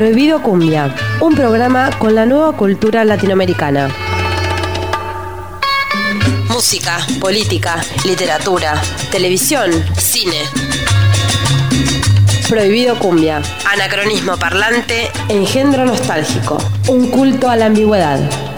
Prohibido Cumbia, un programa con la nueva cultura latinoamericana. Música, política, literatura, televisión, cine. Prohibido Cumbia, anacronismo parlante, engendro nostálgico, un culto a la ambigüedad.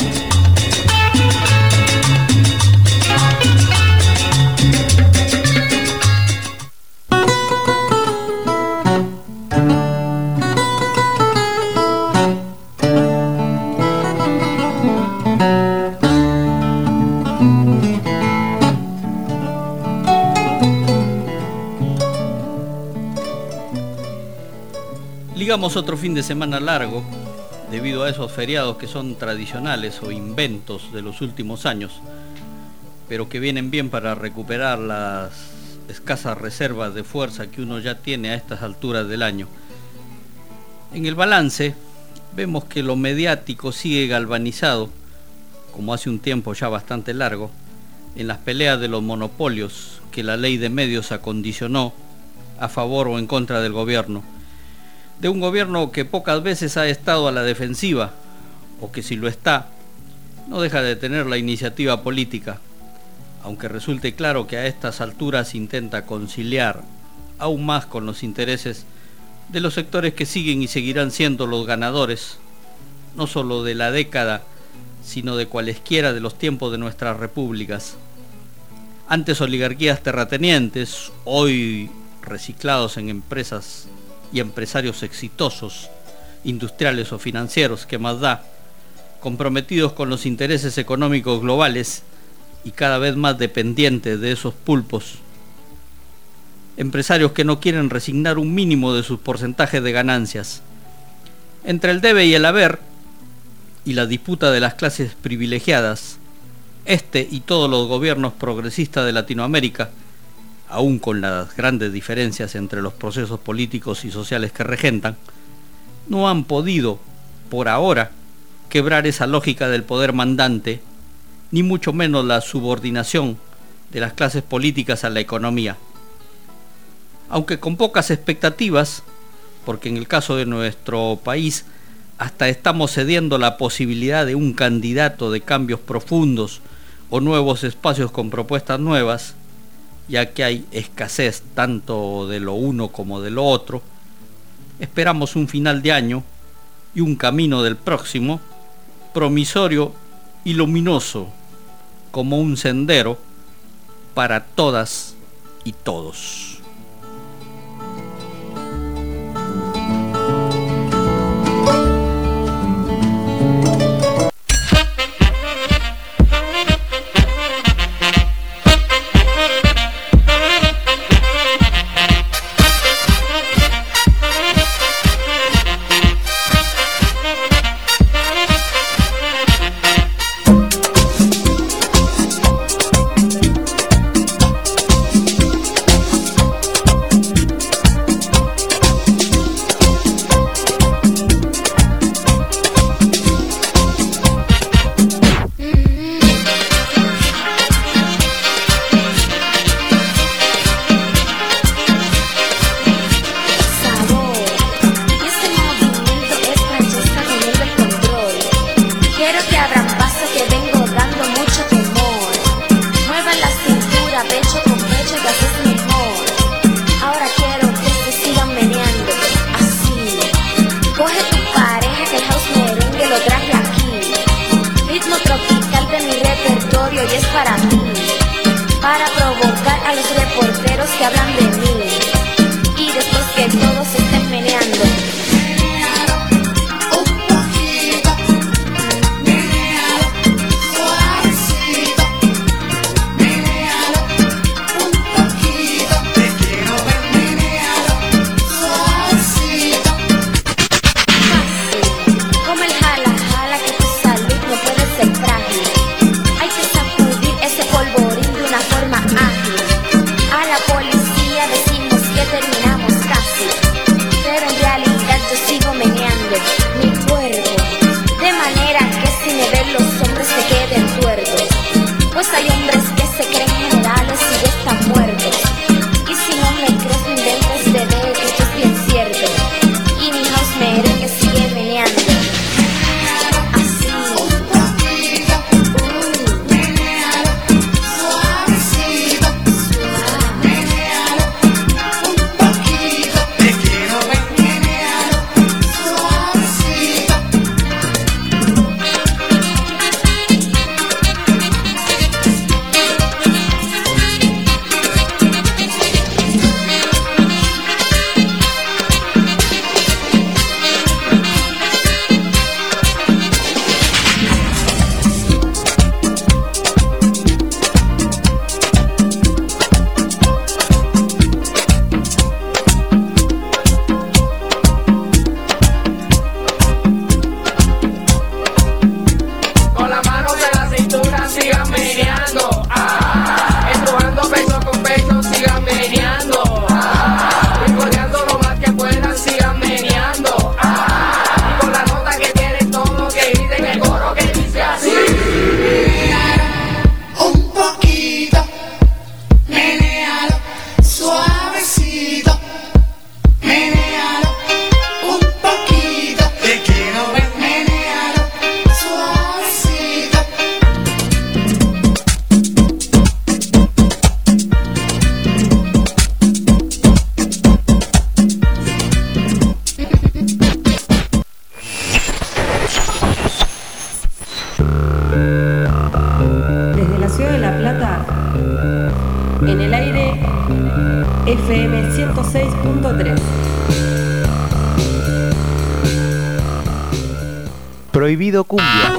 Ligamos otro fin de semana largo, debido a esos feriados que son tradicionales o inventos de los últimos años, pero que vienen bien para recuperar las escasas reservas de fuerza que uno ya tiene a estas alturas del año. En el balance, vemos que lo mediático sigue galvanizado, como hace un tiempo ya bastante largo, en las peleas de los monopolios que la ley de medios acondicionó a favor o en contra del gobierno. De un gobierno que pocas veces ha estado a la defensiva, o que si lo está, no deja de tener la iniciativa política, aunque resulte claro que a estas alturas intenta conciliar aún más con los intereses de los sectores que siguen y seguirán siendo los ganadores, no solo de la década, sino de cualesquiera de los tiempos de nuestras repúblicas. Antes oligarquías terratenientes, hoy reciclados en empresas y empresarios exitosos, industriales o financieros, que más da, comprometidos con los intereses económicos globales y cada vez más dependientes de esos pulpos. Empresarios que no quieren resignar un mínimo de sus porcentajes de ganancias. Entre el debe y el haber, y la disputa de las clases privilegiadas, este y todos los gobiernos progresistas de Latinoamérica, aún con las grandes diferencias entre los procesos políticos y sociales que regentan, no han podido, por ahora, quebrar esa lógica del poder mandante, ni mucho menos la subordinación de las clases políticas a la economía. Aunque con pocas expectativas, porque en el caso de nuestro país hasta estamos cediendo la posibilidad de un candidato de cambios profundos o nuevos espacios con propuestas nuevas, ya que hay escasez tanto de lo uno como de lo otro, esperamos un final de año y un camino del próximo promisorio y luminoso como un sendero para todas y todos. 96.3. Prohibido Cumbia.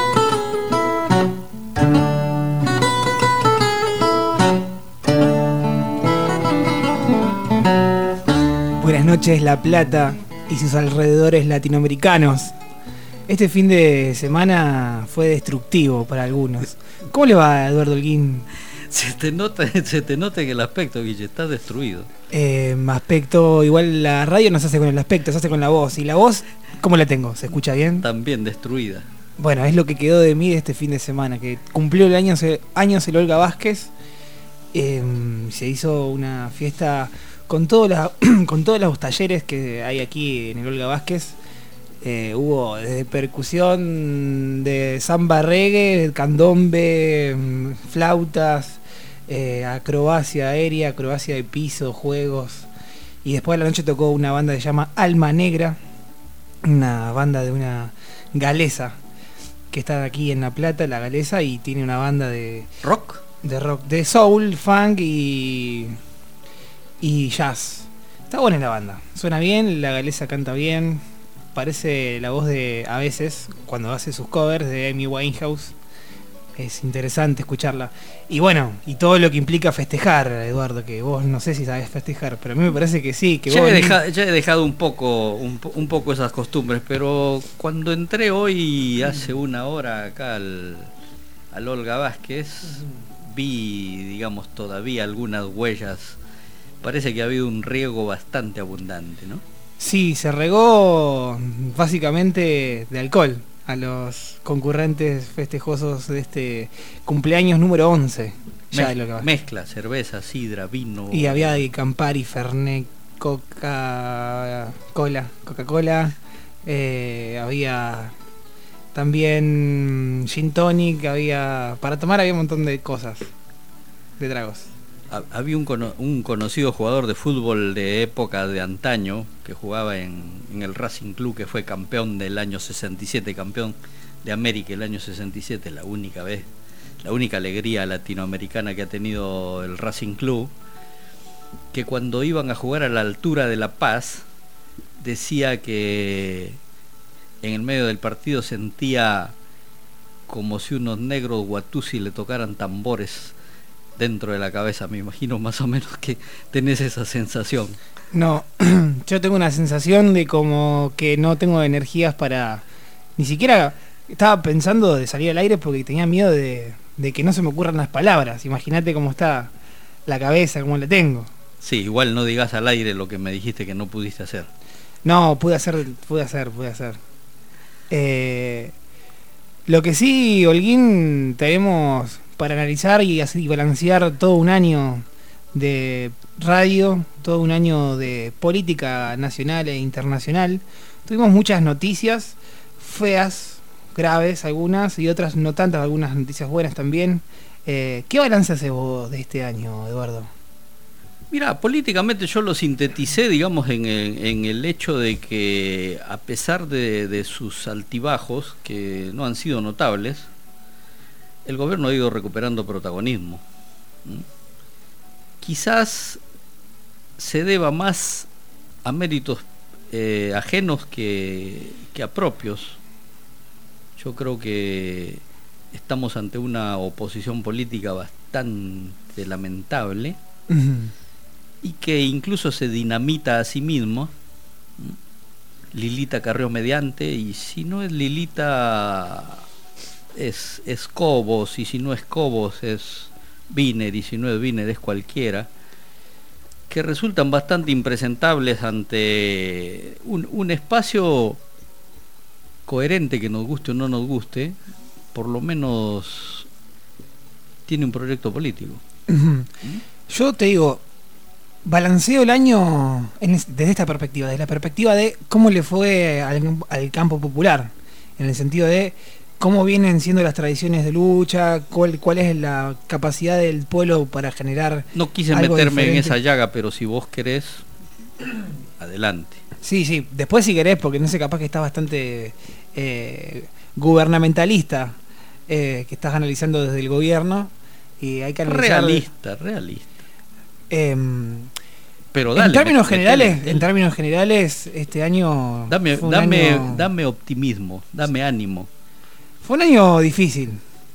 Buenas noches, La Plata y sus alrededores latinoamericanos. Este fin de semana fue destructivo para algunos. ¿Cómo le va, Eduardo Holguín? Se te nota en el aspecto, Guille, estás destruido. Aspecto, igual la radio no se hace con el aspecto, se hace con la voz. ¿Y la voz, cómo la tengo? ¿Se escucha bien? También destruida. Bueno, es lo que quedó de mí de este fin de semana, que cumplió el años el Olga Vázquez. Se hizo una fiesta con todos los talleres que hay aquí en el Olga Vázquez. Hubo desde percusión, de samba reggae, candombe, flautas, acrobacia aérea, acrobacia de piso, juegos. Y después de la noche tocó una banda que se llama Alma Negra, una banda de una galesa que está aquí en La Plata, la galesa, y tiene una banda de rock, de soul, funk y jazz. Está buena la banda, suena bien, la galesa canta bien. Parece la voz de, a veces, cuando hace sus covers, de Amy Winehouse. Es interesante escucharla. Y bueno, y todo lo que implica festejar, Eduardo, que vos no sé si sabés festejar, pero a mí me parece que sí. Que ya he dejado un poco esas costumbres, pero cuando entré hoy, hace una hora acá al Olga Vázquez, vi, digamos, todavía algunas huellas. Parece que ha habido un riego bastante abundante, ¿no? Sí, se regó básicamente de alcohol a los concurrentes festejosos de este cumpleaños número 11. Mezcla, cerveza, sidra, vino. Y había de Campari, Fernet, Coca-Cola. Había también gin tonic, para tomar había un montón de cosas, de tragos. Había un conocido jugador de fútbol de época de antaño que jugaba en el Racing Club, que fue campeón del año 67, campeón de América el año 67, la única alegría latinoamericana que ha tenido el Racing Club, que cuando iban a jugar a la altura de La Paz decía que en el medio del partido sentía como si unos negros guatusi le tocaran tambores dentro de la cabeza. Me imagino más o menos que tenés esa sensación. No, yo tengo una sensación de como que no tengo energías para... Ni siquiera estaba pensando de salir al aire porque tenía miedo de que no se me ocurran las palabras. Imagínate cómo está la cabeza, cómo la tengo. Sí, igual no digas al aire lo que me dijiste que no pudiste hacer. No, pude hacer. Lo que sí, Holguín, tenemos para analizar y así balancear todo un año de radio, todo un año de política nacional e internacional. Tuvimos muchas noticias feas, graves algunas, y otras no tantas, algunas noticias buenas también. ¿Qué balance haces vos de este año, Eduardo? Mira, políticamente yo lo sinteticé, digamos, en el hecho de que a pesar de sus altibajos, que no han sido notables, el gobierno ha ido recuperando protagonismo. Quizás se deba más a méritos ajenos que a propios. Yo creo que estamos ante una oposición política bastante lamentable y que incluso se dinamita a sí mismo. Lilita Carrió mediante, y si no es Lilita es Cobos, y si no es Cobos es Wiener, y si no es Wiener es cualquiera, que resultan bastante impresentables ante un espacio coherente, que nos guste o no nos guste, por lo menos tiene un proyecto político. Yo te digo, balanceo el año desde esta perspectiva, desde la perspectiva de cómo le fue al campo popular, en el sentido de cómo vienen siendo las tradiciones de lucha, cuál es la capacidad del pueblo para generar. No quise meterme diferente en esa llaga, pero si vos querés, adelante. Sí, después si querés, porque no sé, capaz que está bastante gubernamentalista, que estás analizando desde el gobierno, y hay que analizar... Realista. Pero dale, en términos generales, este año dame optimismo, dame ánimo. Fue un año difícil.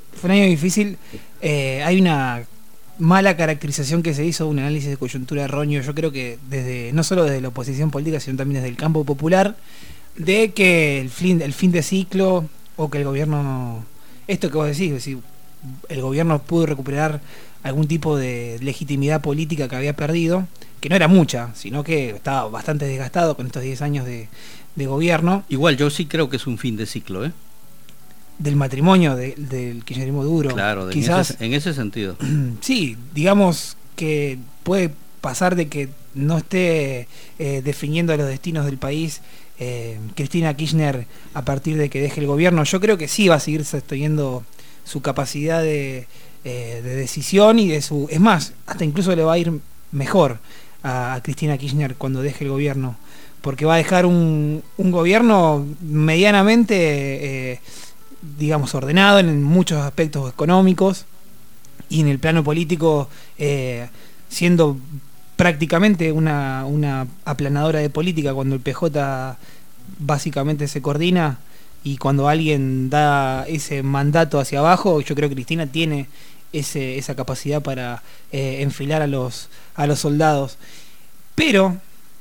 Hay una mala caracterización que se hizo, un análisis de coyuntura erróneo, yo creo que no solo desde la oposición política, sino también desde el campo popular, de que el fin de ciclo, o que el gobierno, esto que vos decís, es decir, el gobierno pudo recuperar algún tipo de legitimidad política que había perdido, que no era mucha, sino que estaba bastante desgastado con estos 10 años de gobierno. Igual yo sí creo que es un fin de ciclo, del matrimonio del kirchnerismo duro. Claro, quizás en ese sentido. Sí, digamos que puede pasar de que no esté definiendo los destinos del país Cristina Kirchner a partir de que deje el gobierno. Yo creo que sí va a seguir sosteniendo su capacidad de decisión y es más, hasta incluso le va a ir mejor a Cristina Kirchner cuando deje el gobierno, porque va a dejar un gobierno medianamente digamos ordenado en muchos aspectos económicos, y en el plano político siendo prácticamente una aplanadora de política cuando el PJ básicamente se coordina, y cuando alguien da ese mandato hacia abajo, yo creo que Cristina tiene esa capacidad para enfilar a los soldados. Pero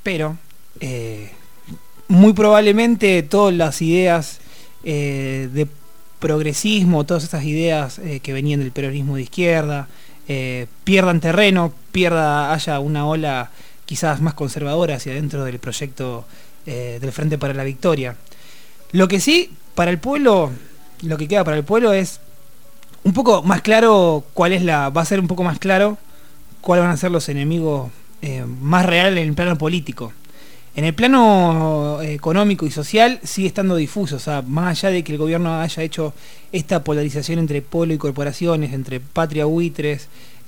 muy probablemente todas las ideas de progresismo, todas estas ideas que venían del peronismo de izquierda, pierdan terreno, haya una ola quizás más conservadora hacia dentro del proyecto del Frente para la Victoria. Lo que sí, para el pueblo, lo que queda para el pueblo es un poco más claro va a ser un poco más claro cuáles van a ser los enemigos más reales en el plano político. En el plano económico y social sigue estando difuso, o sea, más allá de que el gobierno haya hecho esta polarización entre pueblo y corporaciones, entre patria buitres,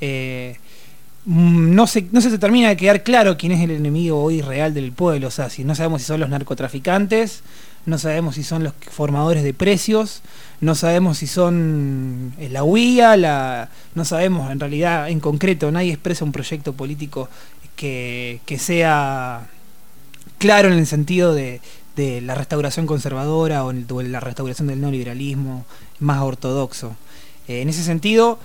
no se termina de quedar claro quién es el enemigo hoy real del pueblo. O sea, si no sabemos si son los narcotraficantes, no sabemos si son los formadores de precios, no sabemos si son la UIA, no sabemos en realidad, en concreto, nadie expresa un proyecto político que sea claro en el sentido de la restauración conservadora o la restauración del neoliberalismo más ortodoxo. En ese sentido,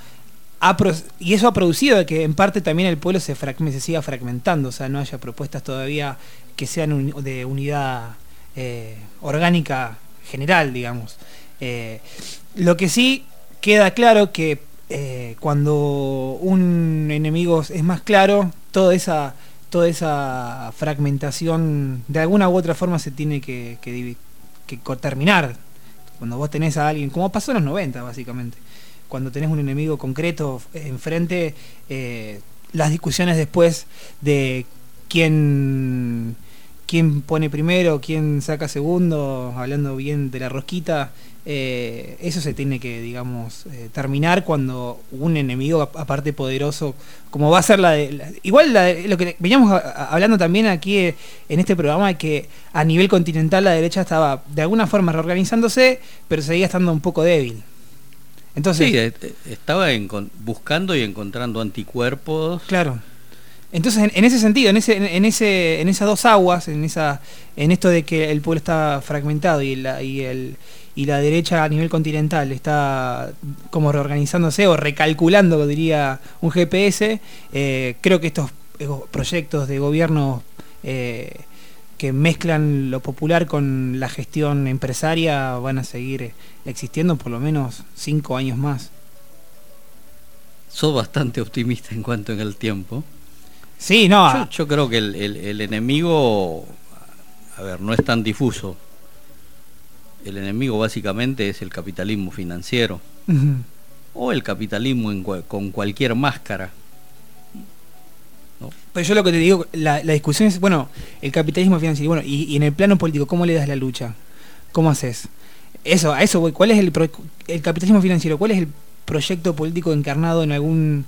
y eso ha producido que en parte también el pueblo se siga fragmentando, o sea, no haya propuestas todavía que sean de unidad orgánica general, digamos. Lo que sí queda claro que cuando un enemigo es más claro, toda esa fragmentación de alguna u otra forma se tiene que terminar. Cuando vos tenés a alguien, como pasó en los 90 básicamente, cuando tenés un enemigo concreto enfrente, las discusiones después de quién pone primero, quién saca segundo, hablando bien de la rosquita, eso se tiene que, digamos, terminar cuando un enemigo, aparte poderoso, como va a ser lo que veníamos hablando también aquí en este programa, que a nivel continental la derecha estaba de alguna forma reorganizándose, pero seguía estando un poco débil. Entonces, sí, estaba buscando y encontrando anticuerpos. Claro. Entonces, en ese sentido, en esas dos aguas, en esto de que el pueblo está fragmentado y la derecha a nivel continental está como reorganizándose o recalculando, diría un GPS, creo que estos proyectos de gobierno que mezclan lo popular con la gestión empresaria van a seguir existiendo por lo menos 5 años más. Sos bastante optimista en cuanto en el tiempo. Sí, no. Yo creo que el enemigo, no es tan difuso. El enemigo básicamente es el capitalismo financiero. Uh-huh. O el capitalismo con cualquier máscara, ¿no? Pero yo lo que te digo, la discusión es, bueno, el capitalismo financiero, bueno, y en el plano político, ¿cómo le das la lucha? ¿Cómo haces? A eso voy. ¿Cuál es el capitalismo financiero? ¿Cuál es el proyecto político encarnado en algún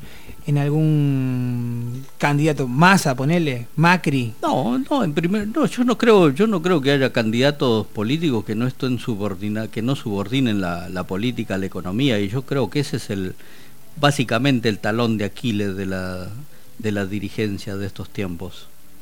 candidato? Massa, ponele, Macri. No, yo no creo que haya candidatos políticos que no estén que no subordinen la política a la economía, y yo creo que ese es básicamente el talón de Aquiles de la dirigencia de estos tiempos.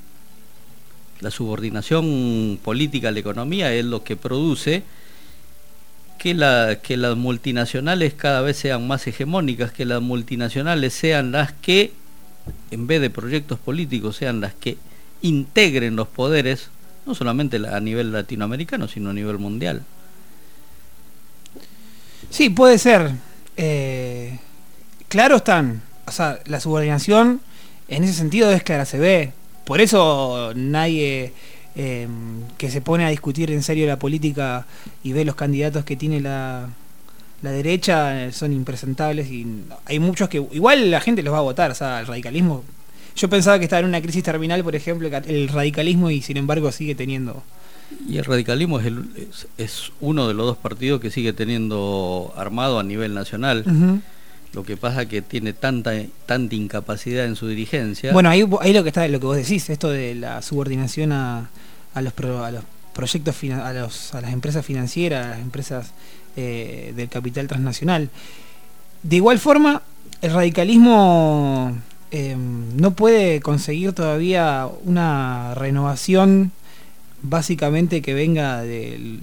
La subordinación política a la economía es lo que produce que las multinacionales cada vez sean más hegemónicas, que las multinacionales sean las que, en vez de proyectos políticos, sean las que integren los poderes, no solamente a nivel latinoamericano, sino a nivel mundial. Sí, puede ser. Claro están. O sea, la subordinación en ese sentido es clara, se ve. Por eso nadie que se pone a discutir en serio la política y ve los candidatos que tiene la derecha son impresentables, y hay muchos que igual la gente los va a votar. O sea, el radicalismo, yo pensaba que estaba en una crisis terminal, por ejemplo, el radicalismo, y sin embargo sigue teniendo. Y el radicalismo es uno de los dos partidos que sigue teniendo armado a nivel nacional. Uh-huh. Lo que pasa que tiene tanta incapacidad en su dirigencia. Bueno, ahí lo que está, lo que vos decís, esto de la subordinación a los proyectos, a las empresas financieras, a las empresas del capital transnacional. De igual forma, el radicalismo no puede conseguir todavía una renovación básicamente que venga del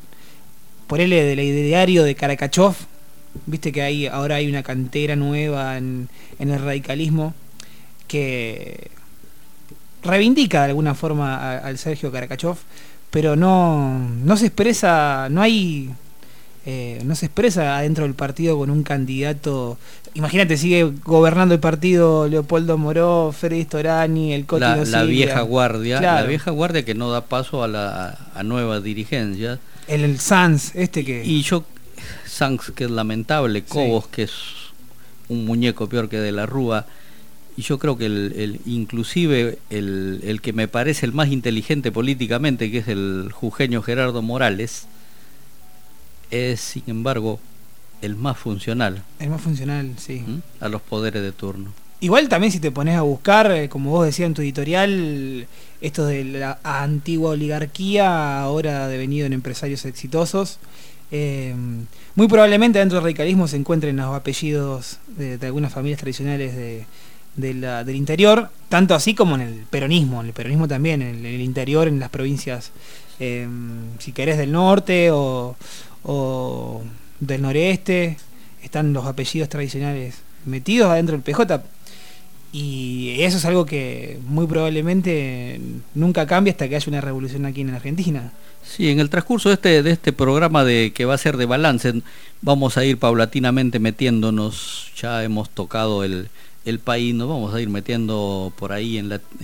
ideario de Karakachov. Viste que ahora hay una cantera nueva en el radicalismo que reivindica de alguna forma al Sergio Karakachov, pero no se expresa, no se expresa adentro del partido con un candidato. Imagínate, sigue gobernando el partido Leopoldo Moró, Freddy Storani, el Coti la vieja guardia, claro. La vieja guardia que no da paso a nuevas dirigencias. El Sanz, Sanz, que es lamentable, Cobos, sí, que es un muñeco peor que de la Rúa, y yo creo que inclusive el que me parece el más inteligente políticamente, que es el jujeño Gerardo Morales, es sin embargo el más funcional. El más funcional, sí. A los poderes de turno. Igual también si te pones a buscar, como vos decías en tu editorial, esto de la antigua oligarquía, ahora devenido en empresarios exitosos, muy probablemente dentro del radicalismo se encuentren los apellidos de algunas familias tradicionales del interior, tanto así como en el peronismo también, en el interior, en las provincias, si querés, del norte o del noreste, están los apellidos tradicionales metidos adentro del PJ, y eso es algo que muy probablemente nunca cambie hasta que haya una revolución aquí en Argentina. Sí, en el transcurso de este programa que va a ser de balance, vamos a ir paulatinamente metiéndonos. Ya hemos tocado el país, nos vamos a ir metiendo por ahí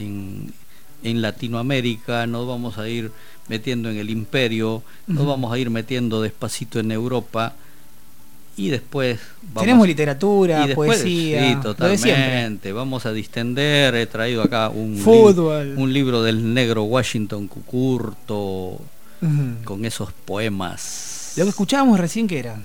en Latinoamérica, nos vamos a ir metiendo en el imperio, nos vamos a ir metiendo despacito en Europa, y después tenemos literatura, poesía, sí, totalmente. Vamos a distender. He traído acá un libro del negro Washington Cucurto, con esos poemas. Lo que escuchábamos recién, ¿qué era?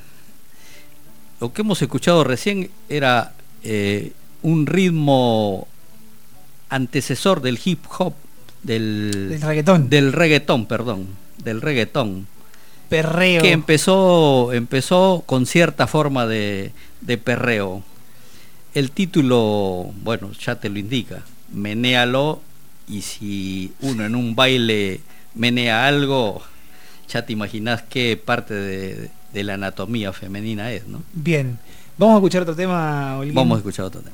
Lo que hemos escuchado recién era un ritmo antecesor del hip hop, del reggaetón. Perreo. Que empezó con cierta forma de perreo. El título, bueno, ya te lo indica, menéalo, y si uno en un baile menea algo, ya te imaginás qué parte de la anatomía femenina es, ¿no? Bien, vamos a escuchar otro tema, Olguín. Vamos a escuchar otro tema.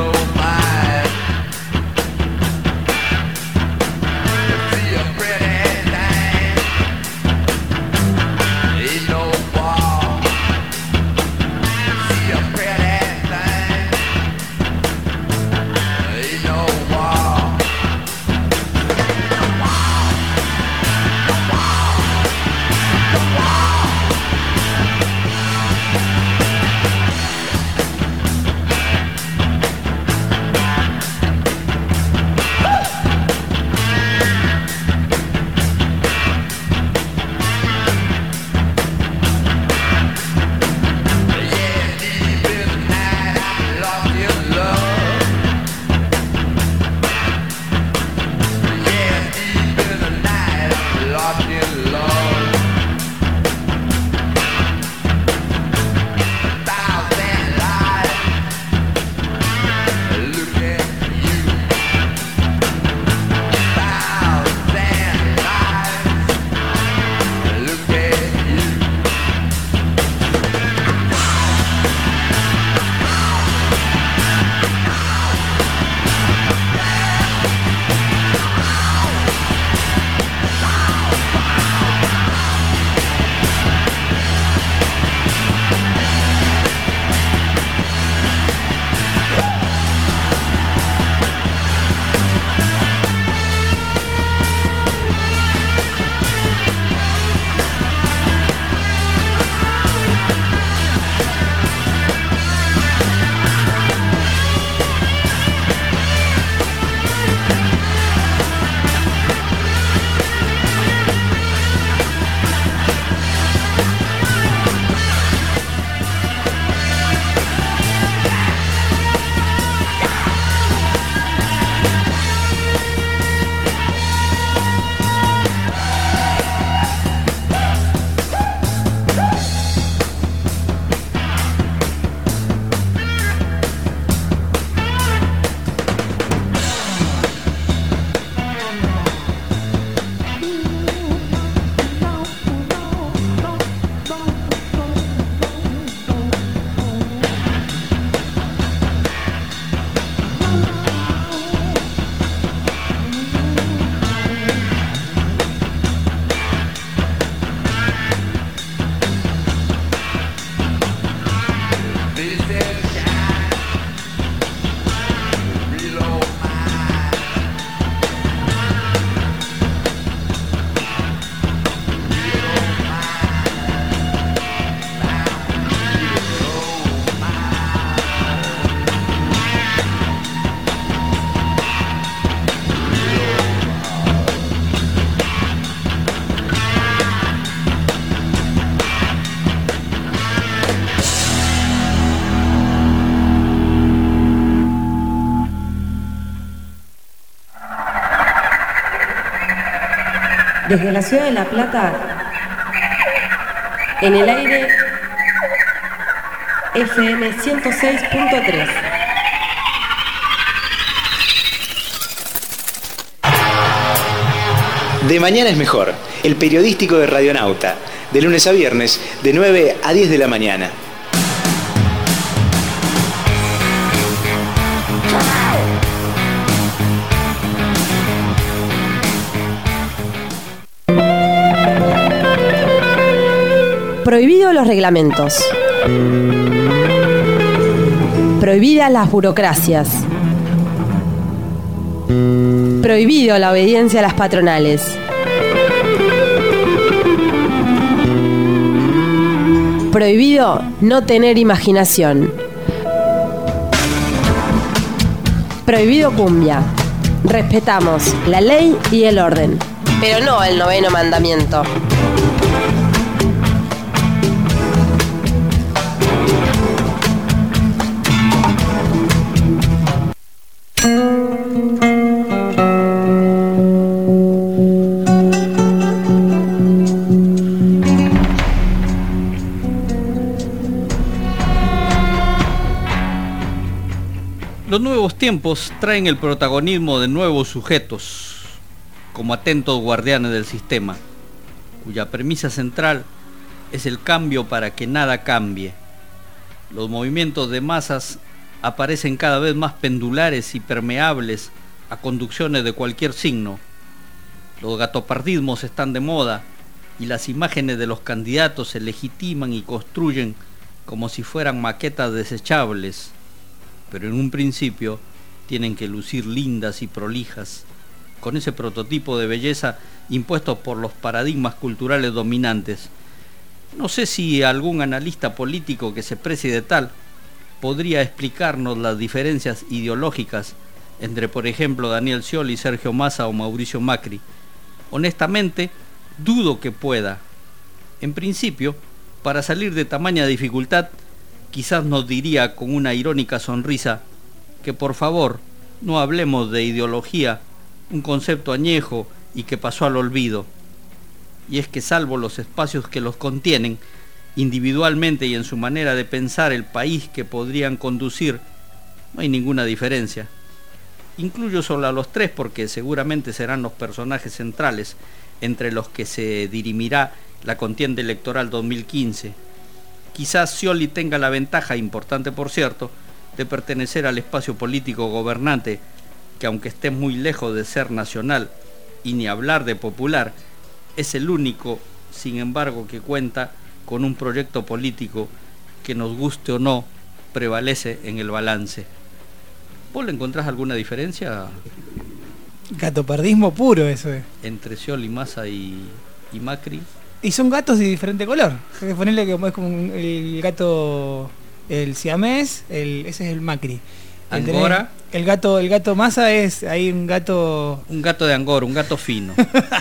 Pretty Desde la ciudad de La Plata, en el aire FM 106.3. De mañana es mejor, el periodístico de Radionauta, de lunes a viernes, de 9 a 10 de la mañana. Prohibido los reglamentos. Prohibidas las burocracias. Prohibido la obediencia a las patronales. Prohibido no tener imaginación. Prohibido cumbia. Respetamos la ley y el orden, pero no el 9º mandamiento. Los nuevos tiempos traen el protagonismo de nuevos sujetos, como atentos guardianes del sistema, cuya premisa central es el cambio para que nada cambie. Los movimientos de masas aparecen cada vez más pendulares y permeables a conducciones de cualquier signo. Los gatopardismos están de moda y las imágenes de los candidatos se legitiman y construyen como si fueran maquetas desechables, pero en un principio tienen que lucir lindas y prolijas, con ese prototipo de belleza impuesto por los paradigmas culturales dominantes. No sé si algún analista político que se precie de tal podría explicarnos las diferencias ideológicas entre, por ejemplo, Daniel Scioli, Sergio Massa o Mauricio Macri. Honestamente, dudo que pueda. En principio, para salir de tamaña dificultad, quizás nos diría con una irónica sonrisa que por favor no hablemos de ideología, un concepto añejo y que pasó al olvido. Y es que salvo los espacios que los contienen, individualmente y en su manera de pensar el país que podrían conducir, no hay ninguna diferencia. Incluyo solo a los tres porque seguramente serán los personajes centrales entre los que se dirimirá la contienda electoral 2015. Quizás Scioli tenga la ventaja, importante por cierto, de pertenecer al espacio político gobernante, que aunque esté muy lejos de ser nacional y ni hablar de popular, es el único, sin embargo, que cuenta con un proyecto político que, nos guste o no, prevalece en el balance. ¿Vos le encontrás alguna diferencia? Gatopardismo puro eso es. Entre Scioli, Massa y Macri. Y son gatos de diferente color. Hay que ponerle que es como el gato, el siamés, ese es el Macri. Angora. El gato Massa es ahí un gato. Un gato de Angora, un gato fino.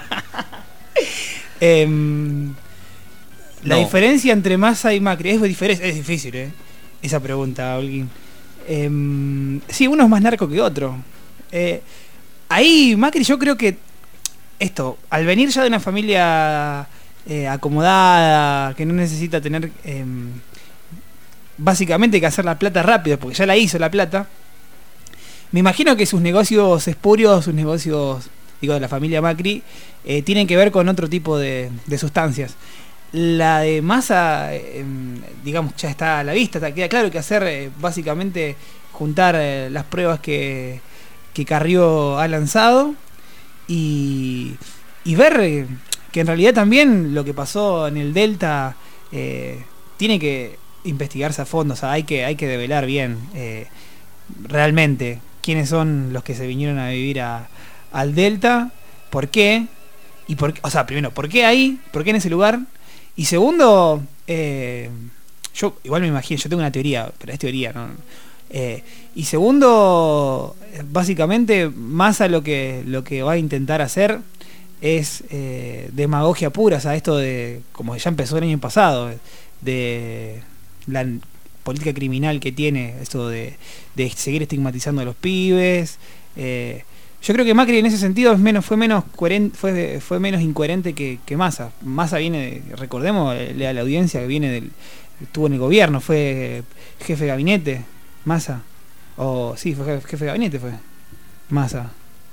La diferencia entre Massa y Macri es difícil, esa pregunta, Holguín. Sí, uno es más narco que otro. Ahí Macri, yo creo que al venir ya de una familia acomodada, que no necesita tener básicamente que hacer la plata rápido, porque ya la hizo la plata, me imagino que sus negocios espurios, sus negocios, de la familia Macri, tienen que ver con otro tipo de sustancias. La de Massa, digamos, ya está a la vista, queda claro que hacer básicamente juntar las pruebas que Carrió ha lanzado y ver que en realidad también lo que pasó en el Delta tiene que investigarse a fondo, o sea, hay que develar bien realmente quiénes son los que se vinieron a vivir al Delta, por qué, o sea, primero, por qué ahí, por qué en ese lugar, y segundo, yo igual me imagino, yo tengo una teoría, pero es teoría, ¿no? Y segundo, básicamente Massa lo que va a intentar hacer es demagogia pura, o sea, esto de, como ya empezó el año pasado, de la política criminal que tiene, esto de seguir estigmatizando a los pibes, Yo creo que Macri en ese sentido fue menos incoherente que Massa. Massa viene, recordemos a la audiencia que estuvo en el gobierno, fue jefe de gabinete, Massa. Sí, fue jefe de gabinete, fue Massa.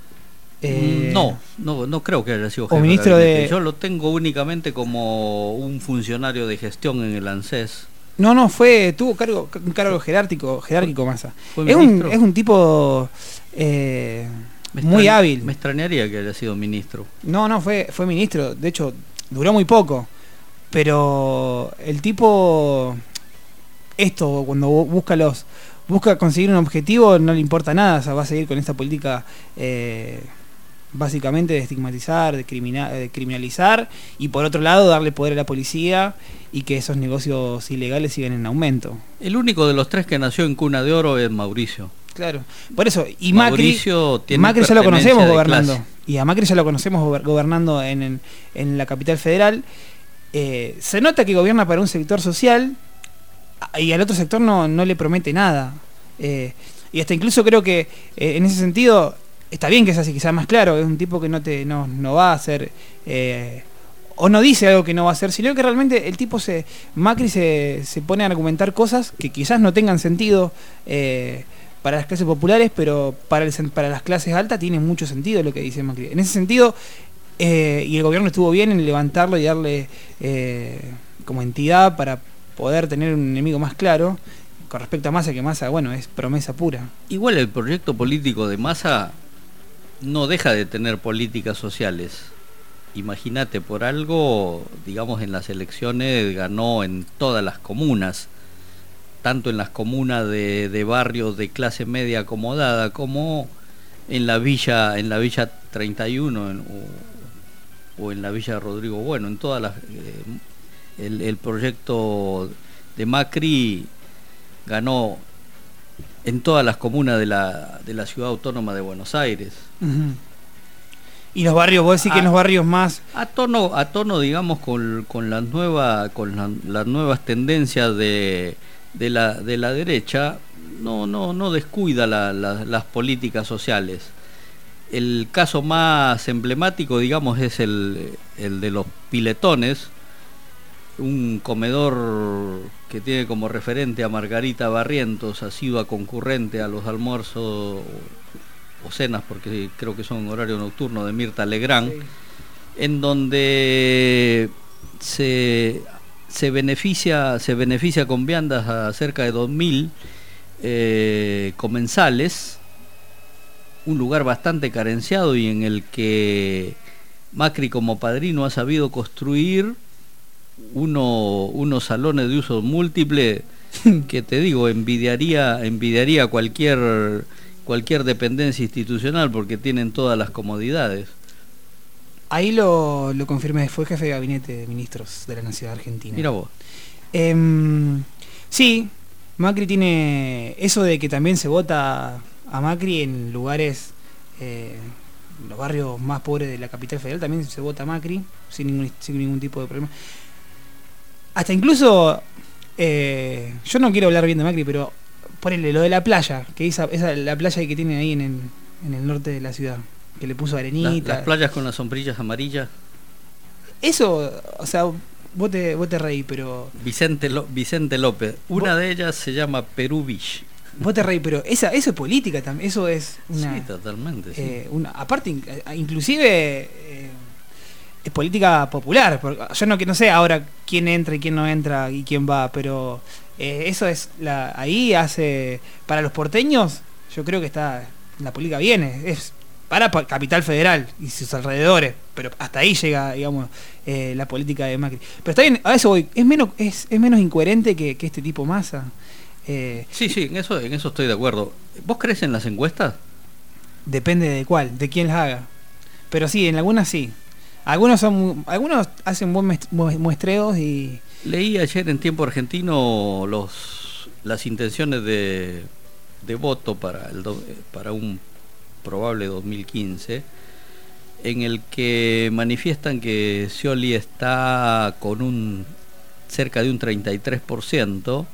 No creo que haya sido jefe o ministro de gabinete. de... Yo lo tengo únicamente como un funcionario de gestión en el ANSES. No, tuvo un cargo jerárquico Massa. Es un tipo muy hábil. Me extrañaría que haya sido ministro. No, fue ministro. De hecho, duró muy poco. Pero el tipo, cuando busca conseguir un objetivo, no le importa nada. O sea, va a seguir con esta política básicamente de estigmatizar, de criminalizar, y por otro lado darle poder a la policía y que esos negocios ilegales sigan en aumento. El único de los tres que nació en cuna de oro es Mauricio. Claro, por eso, y Mauricio Macri ya lo conocemos gobernando, clase. Y a Macri ya lo conocemos gobernando en la capital federal. Se nota que gobierna para un sector social y al otro sector no le promete nada. Y hasta incluso creo que en ese sentido está bien que sea así, que sea más claro. Es un tipo que no va a hacer o no dice algo que no va a hacer, sino que realmente el tipo Macri se pone a argumentar cosas que quizás no tengan sentido para las clases populares, pero para las clases altas tiene mucho sentido lo que dice Macri. En ese sentido, y el gobierno estuvo bien en levantarlo y darle como entidad para poder tener un enemigo más claro. Con respecto a Massa, que Massa, es promesa pura. Igual el proyecto político de Massa no deja de tener políticas sociales. Imagínate, por algo, digamos, en las elecciones ganó en todas las comunas, tanto en las comunas de barrios de clase media acomodada como en la Villa 31 o en la Villa Rodrigo Bueno. En todas el proyecto de Macri ganó en todas las comunas de la ciudad autónoma de Buenos Aires. Uh-huh. Y los barrios, vos decís que en los barrios más a tono digamos con las nuevas tendencias de la derecha, no descuida las políticas sociales. El caso más emblemático, digamos, es el de los piletones, un comedor que tiene como referente a Margarita Barrientos, asidua concurrente a los almuerzos o cenas, porque creo que son en horario nocturno, de Mirta Legrand, sí, en donde se beneficia con viandas a cerca de 2.000 comensales, un lugar bastante carenciado y en el que Macri como padrino ha sabido construir unos salones de uso múltiple que, te digo, envidiaría cualquier dependencia institucional, porque tienen todas las comodidades. Ahí lo confirmé, fue jefe de gabinete de ministros de la Nación Argentina. Mira vos. Sí, Macri tiene eso de que también se vota a Macri en lugares, los barrios más pobres de la capital federal también se vota a Macri sin ningún tipo de problema. Hasta incluso, yo no quiero hablar bien de Macri, pero ponele lo de la playa, que la playa que tiene ahí en el norte de la ciudad, que le puso arenita. Las playas con las sombrillas amarillas. Eso, o sea, vos te reí, pero... Vicente López, una de ellas se llama Perú Beach. Vos te reí, pero eso es política también, eso es una... Sí, totalmente, sí. Aparte, inclusive... es política popular, porque yo no sé ahora quién entra y quién no entra y quién va, pero eso es ahí hace para los porteños. Yo creo que la política viene, es para Capital Federal y sus alrededores, pero hasta ahí llega, digamos, la política de Macri. Pero está bien, a eso voy, es menos incoherente que este tipo Massa. Sí, en eso estoy de acuerdo. ¿Vos crees en las encuestas? Depende de cuál, de quién las haga, pero sí, en algunas sí. Algunos hacen buen muestreos y... Leí ayer en Tiempo Argentino las intenciones de voto para un probable 2015, en el que manifiestan que Scioli está con cerca de un 33%,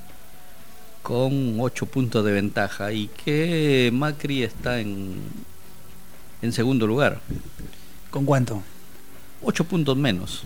con 8 puntos de ventaja, y que Macri está en en segundo lugar. ¿Con cuánto? 8 puntos menos.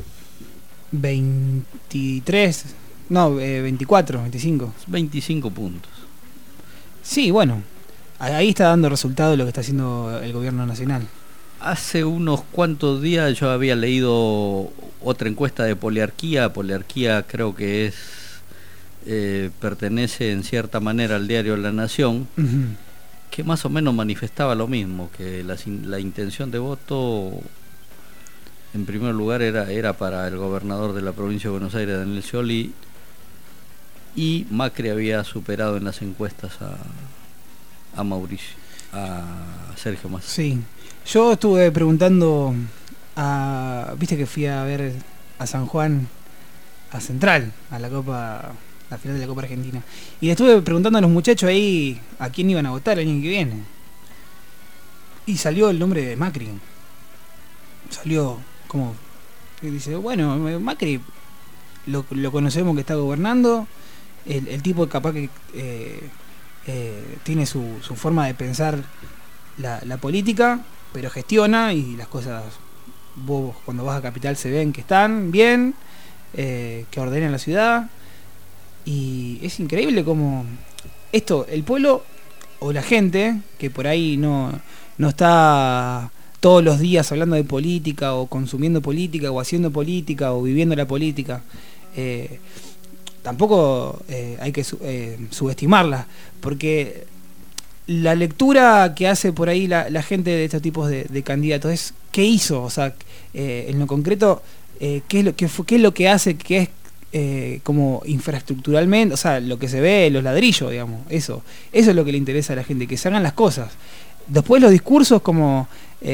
23, no, 24, 25. 25 puntos. Sí, bueno, ahí está dando resultado lo que está haciendo el gobierno nacional. Hace unos cuantos días yo había leído otra encuesta de Poliarquía. Poliarquía creo que pertenece en cierta manera al diario La Nación, que más o menos manifestaba lo mismo, que la intención de voto en primer lugar era para el gobernador de la provincia de Buenos Aires, Daniel Scioli, y Macri había superado en las encuestas a Mauricio, a Sergio Massa. Sí, yo estuve preguntando viste que fui a ver a San Juan, a Central, a la final de la Copa Argentina, y le estuve preguntando a los muchachos ahí a quién iban a votar el año que viene, y salió el nombre de Macri. Salió como, y dice, bueno, Macri lo conocemos que está gobernando, el tipo capaz que tiene su forma de pensar la política, pero gestiona, y las cosas, vos cuando vas a Capital se ven que están bien, que ordenan la ciudad, y es increíble como esto, el pueblo o la gente que por ahí no está todos los días hablando de política o consumiendo política o haciendo política o viviendo la política, tampoco hay que subestimarla, porque la lectura que hace por ahí la gente de estos tipos de candidatos es qué hizo, o sea, en lo concreto, qué es lo que hace, que es como infraestructuralmente, o sea, lo que se ve, los ladrillos, digamos, eso es lo que le interesa a la gente, que se hagan las cosas. Después los discursos como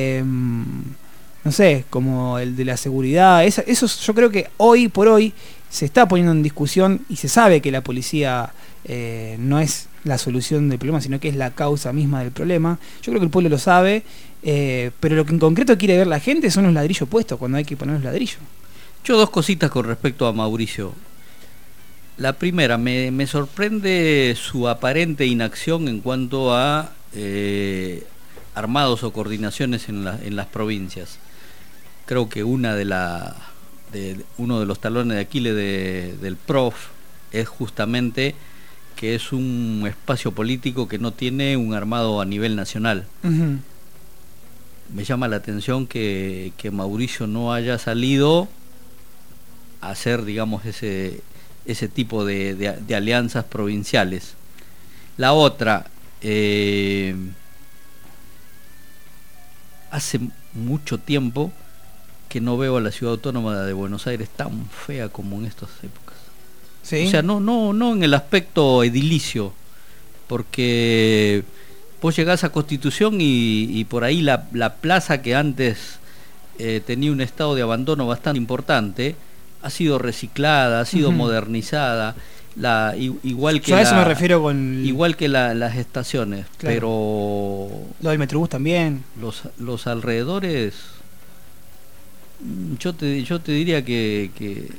no sé, como el de la seguridad, eso yo creo que hoy por hoy se está poniendo en discusión, y se sabe que la policía no es la solución del problema, sino que es la causa misma del problema. Yo creo que el pueblo lo sabe, pero lo que en concreto quiere ver la gente son los ladrillos puestos cuando hay que poner los ladrillos. Yo dos cositas con respecto a Mauricio. La primera, me sorprende su aparente inacción en cuanto a armados o coordinaciones en las provincias. Creo que uno de los talones de Aquiles del PROF es justamente que es un espacio político que no tiene un armado a nivel nacional. Uh-huh. Me llama la atención que Mauricio no haya salido a hacer, digamos, ese tipo de alianzas provinciales. La otra, hace mucho tiempo que no veo a la ciudad autónoma de Buenos Aires tan fea como en estas épocas. ¿Sí? O sea, no en el aspecto edilicio, porque vos llegás a Constitución y por ahí la plaza que antes tenía un estado de abandono bastante importante, ha sido reciclada, ha sido modernizada, igual que yo a eso me refiero con igual que las estaciones, claro. Pero lo del Metrobús también, los alrededores, yo te diría que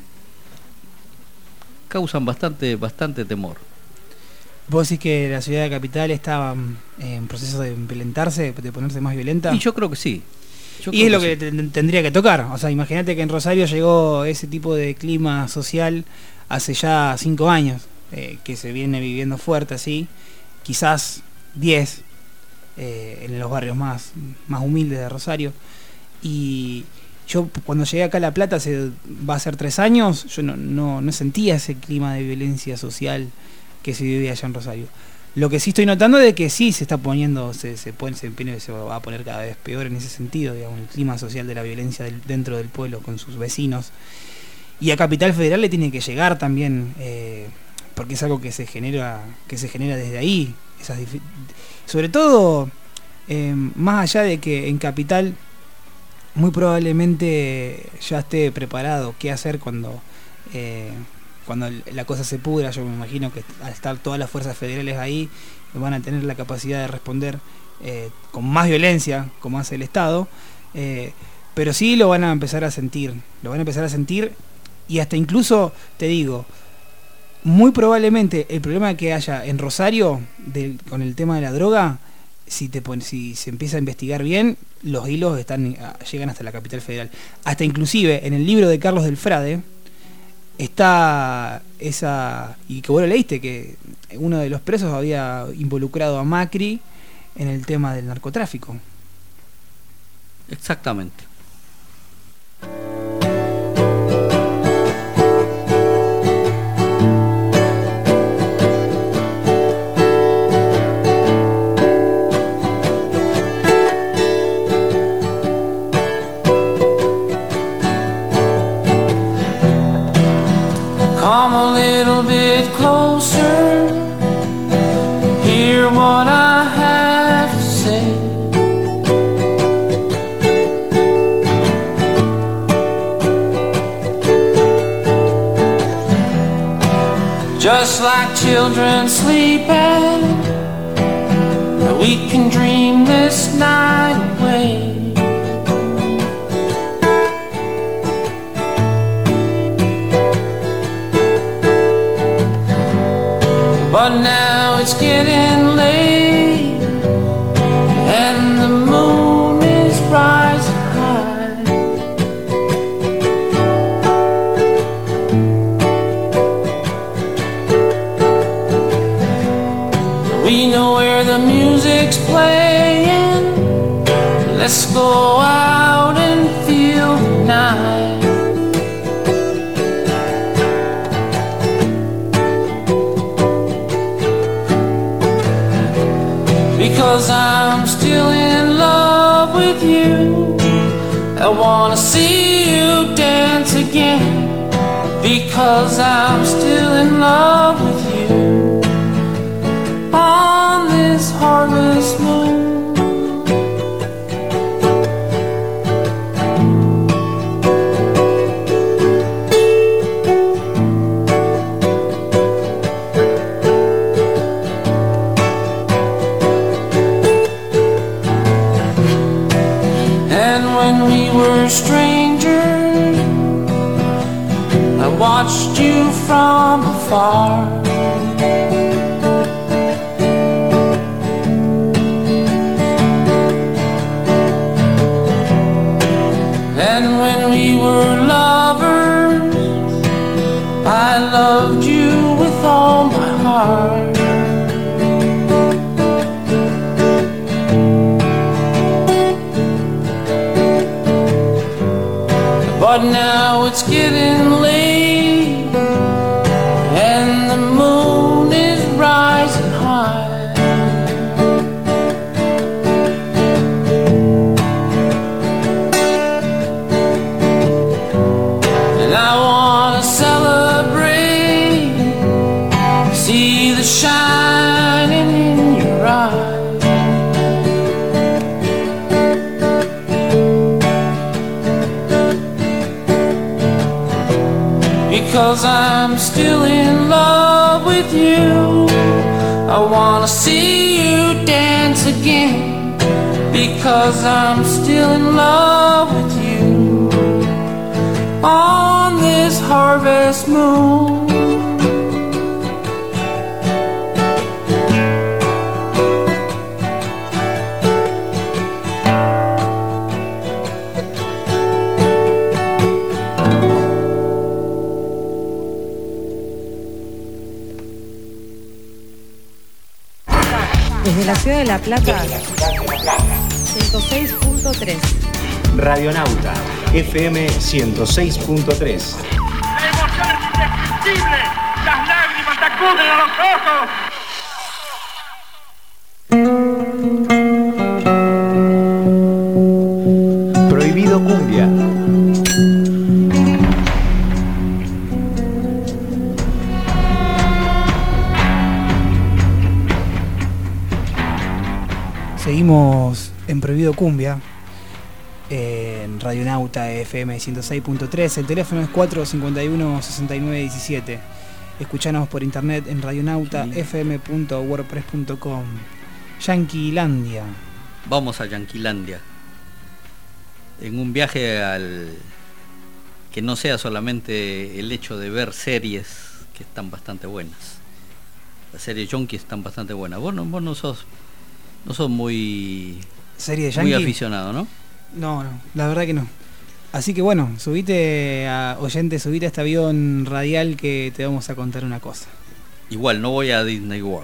causan bastante temor. ¿Vos decís que la ciudad de Capital estaba en proceso de violentarse, de ponerse más violenta? Y yo creo que sí. Y es lo que tendría que tocar. O sea, imagínate que en Rosario llegó ese tipo de clima social hace ya 5 años, que se viene viviendo fuerte así, quizás 10 en los barrios más humildes de Rosario. Y yo cuando llegué acá a La Plata, va a ser 3 años, yo no sentía ese clima de violencia social que se vivía allá en Rosario. Lo que sí estoy notando es que sí se está poniendo, se va a poner cada vez peor en ese sentido, digamos, el clima social de la violencia dentro del pueblo con sus vecinos. Y a Capital Federal le tiene que llegar también, porque es algo que se genera desde ahí. Sobre todo, más allá de que en Capital muy probablemente ya esté preparado qué hacer cuando la cosa se pudra. Yo me imagino que al estar todas las fuerzas federales ahí van a tener la capacidad de responder con más violencia como hace el Estado, pero sí lo van a empezar a sentir, y hasta incluso, te digo, muy probablemente el problema que haya en Rosario con el tema de la droga si se empieza a investigar bien, los hilos llegan hasta la capital federal. Hasta inclusive en el libro de Carlos del Frade está esa, y que vos lo leíste, que uno de los presos había involucrado a Macri en el tema del narcotráfico. Exactamente. Come a little bit closer, hear what I have to say. Just like children sleeping, we can dream this night away. But now it's getting late, and the moon is rising high. We know where the music's playing. Let's go out and feel the night. Because I'm still in love with you, I wanna see you dance again. Because I'm still in love with you, on this harvest moon. Stranger, I watched you from afar. And when we were lovers, I loved you with all my heart. But now it's getting late, and the moon is rising high. And I wanna celebrate, see the shining in your eyes. Because I'm still in love with you, I wanna see you dance again. Because I'm still in love with you, on this harvest moon. Desde la ciudad de La Plata, 106.3. Radionauta, FM 106.3. La emoción es indescriptible, las lágrimas te acuden a los ojos. Prohibido cumbia. Seguimos en Prohibido Cumbia, en Radionauta FM 106.3. El teléfono es 451-6917. Escuchanos por internet en radionautafm.wordpress.com. Yanquilandia. Vamos a Yanquilandia. En un viaje al que no sea solamente el hecho de ver series que están bastante buenas. Las series Yonki están bastante buenas. Vos no sos No son muy ¿Serie de Yankee? aficionados, ¿no? No, la verdad que no. Así que bueno, subite a este avión radial que te vamos a contar una cosa. Igual, no voy a Disney World.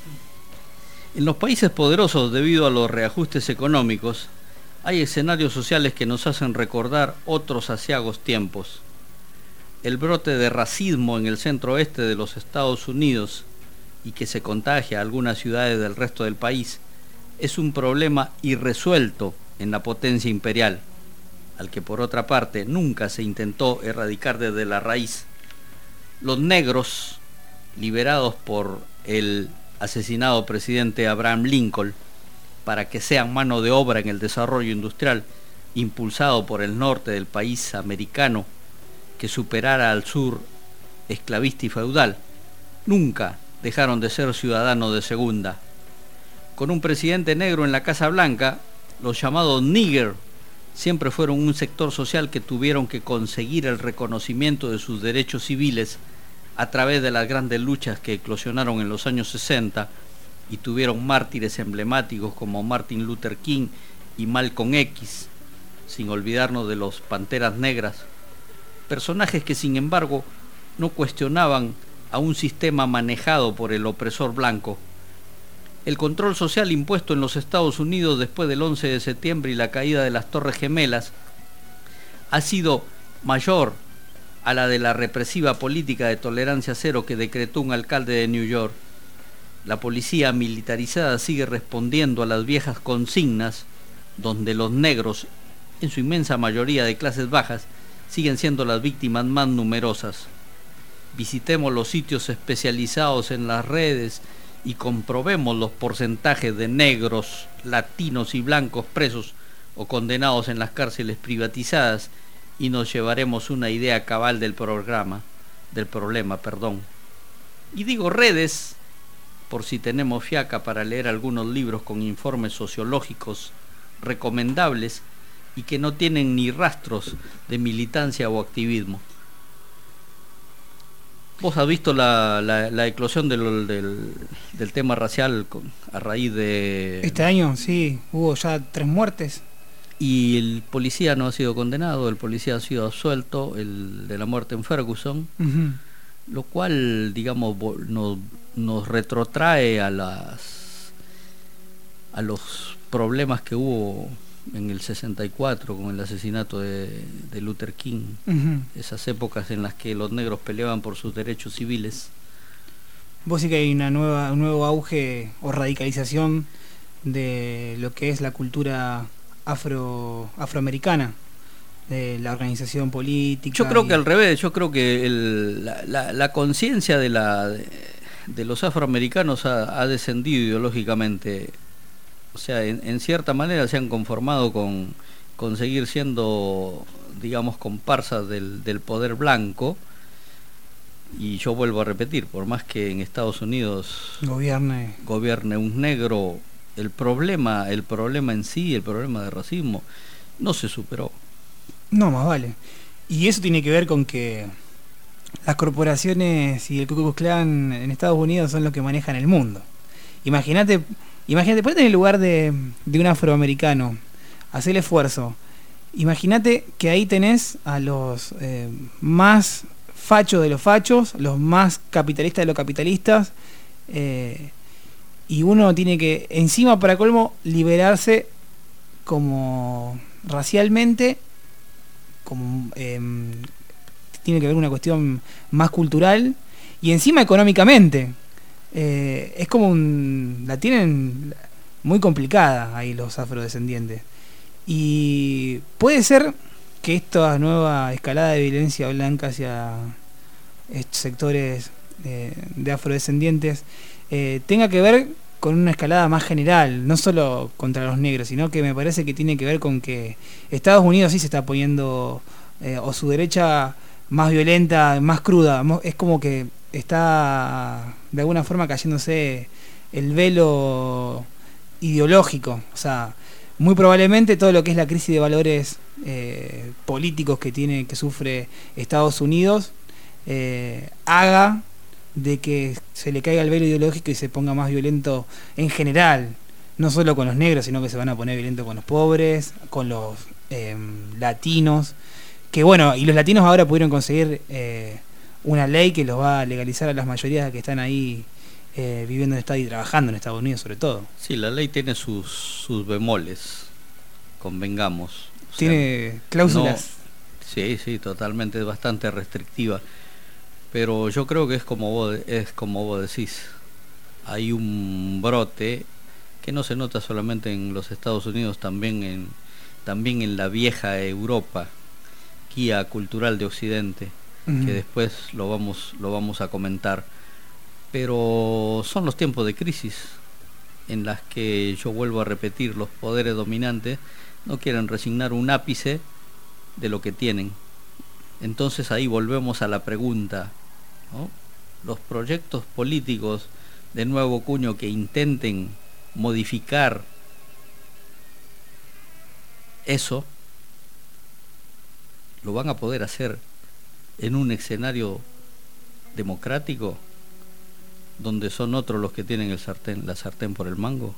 En los países poderosos, debido a los reajustes económicos, hay escenarios sociales que nos hacen recordar otros aciagos tiempos. El brote de racismo en el centro oeste de los Estados Unidos y que se contagia a algunas ciudades del resto del país es un problema irresuelto en la potencia imperial, al que por otra parte nunca se intentó erradicar desde la raíz. Los negros, liberados por el asesinado presidente Abraham Lincoln, para que sean mano de obra en el desarrollo industrial impulsado por el norte del país americano, que superara al sur esclavista y feudal, nunca dejaron de ser ciudadanos de segunda. Con un presidente negro en la Casa Blanca, los llamados nigger siempre fueron un sector social que tuvieron que conseguir el reconocimiento de sus derechos civiles a través de las grandes luchas que eclosionaron en los años 60 y tuvieron mártires emblemáticos como Martin Luther King y Malcolm X, sin olvidarnos de los Panteras Negras, personajes que sin embargo no cuestionaban a un sistema manejado por el opresor blanco. El control social impuesto en los Estados Unidos después del 11 de septiembre y la caída de las Torres Gemelas ha sido mayor a la de la represiva política de tolerancia cero que decretó un alcalde de New York. La policía militarizada sigue respondiendo a las viejas consignas, donde los negros, en su inmensa mayoría de clases bajas, siguen siendo las víctimas más numerosas. Visitemos los sitios especializados en las redes y comprobemos los porcentajes de negros, latinos y blancos presos o condenados en las cárceles privatizadas y nos llevaremos una idea cabal del problema. Y digo redes por si tenemos fiaca para leer algunos libros con informes sociológicos recomendables y que no tienen ni rastros de militancia o activismo. ¿Vos has visto la eclosión del tema racial a raíz de... Este año, sí, hubo ya 3 muertes. Y el policía no ha sido condenado, el policía ha sido absuelto, el de la muerte en Ferguson, lo cual, digamos, nos retrotrae a los problemas que hubo en el 64 con el asesinato de Luther King, esas épocas en las que los negros peleaban por sus derechos civiles. Vos sí que hay un nuevo auge o radicalización de lo que es la cultura afroamericana, de la organización política. Yo creo que al revés, yo creo que la conciencia de los afroamericanos ha descendido ideológicamente. O sea, en cierta manera se han conformado con seguir siendo, digamos, comparsas del poder blanco. Y yo vuelvo a repetir, por más que en Estados Unidos gobierne un negro, el problema en sí, el problema de racismo, no se superó. No, más vale. Y eso tiene que ver con que las corporaciones y el Ku Klux Klan en Estados Unidos son los que manejan el mundo. Imagínate, ponete en el lugar de un afroamericano, haz el esfuerzo. Imagínate que ahí tenés a los más fachos de los fachos, los más capitalistas de los capitalistas, y uno tiene que, encima para colmo, liberarse como racialmente, como tiene que ver una cuestión más cultural y encima económicamente. Es como la tienen muy complicada ahí los afrodescendientes, y puede ser que esta nueva escalada de violencia blanca hacia estos sectores de afrodescendientes tenga que ver con una escalada más general, no solo contra los negros, sino que me parece que tiene que ver con que Estados Unidos sí se está poniendo o su derecha más violenta, más cruda. Es como que está de alguna forma cayéndose el velo ideológico. O sea, muy probablemente todo lo que es la crisis de valores políticos que sufre Estados Unidos haga de que se le caiga el velo ideológico y se ponga más violento en general. no solo con los negros, sino que se van a poner violentos con los pobres, con los latinos, que bueno, y los latinos ahora pudieron conseguir una ley que los va a legalizar a las mayorías que están ahí viviendo en Estados y trabajando en Estados Unidos sobre todo. Sí, la ley tiene sus bemoles, convengamos. O tiene sea, cláusulas. Sí, totalmente, es bastante restrictiva. Pero yo creo que es como vos decís. Hay un brote que no se nota solamente en los Estados Unidos, también en la vieja Europa, guía cultural de Occidente, que después lo vamos a comentar. Pero son los tiempos de crisis en las que, yo vuelvo a repetir, los poderes dominantes no quieren resignar un ápice de lo que tienen. Entonces ahí volvemos a la pregunta, ¿no? Los proyectos políticos de nuevo cuño que intenten modificar eso, ¿lo van a poder hacer en un escenario democrático donde son otros los que tienen la sartén por el mango?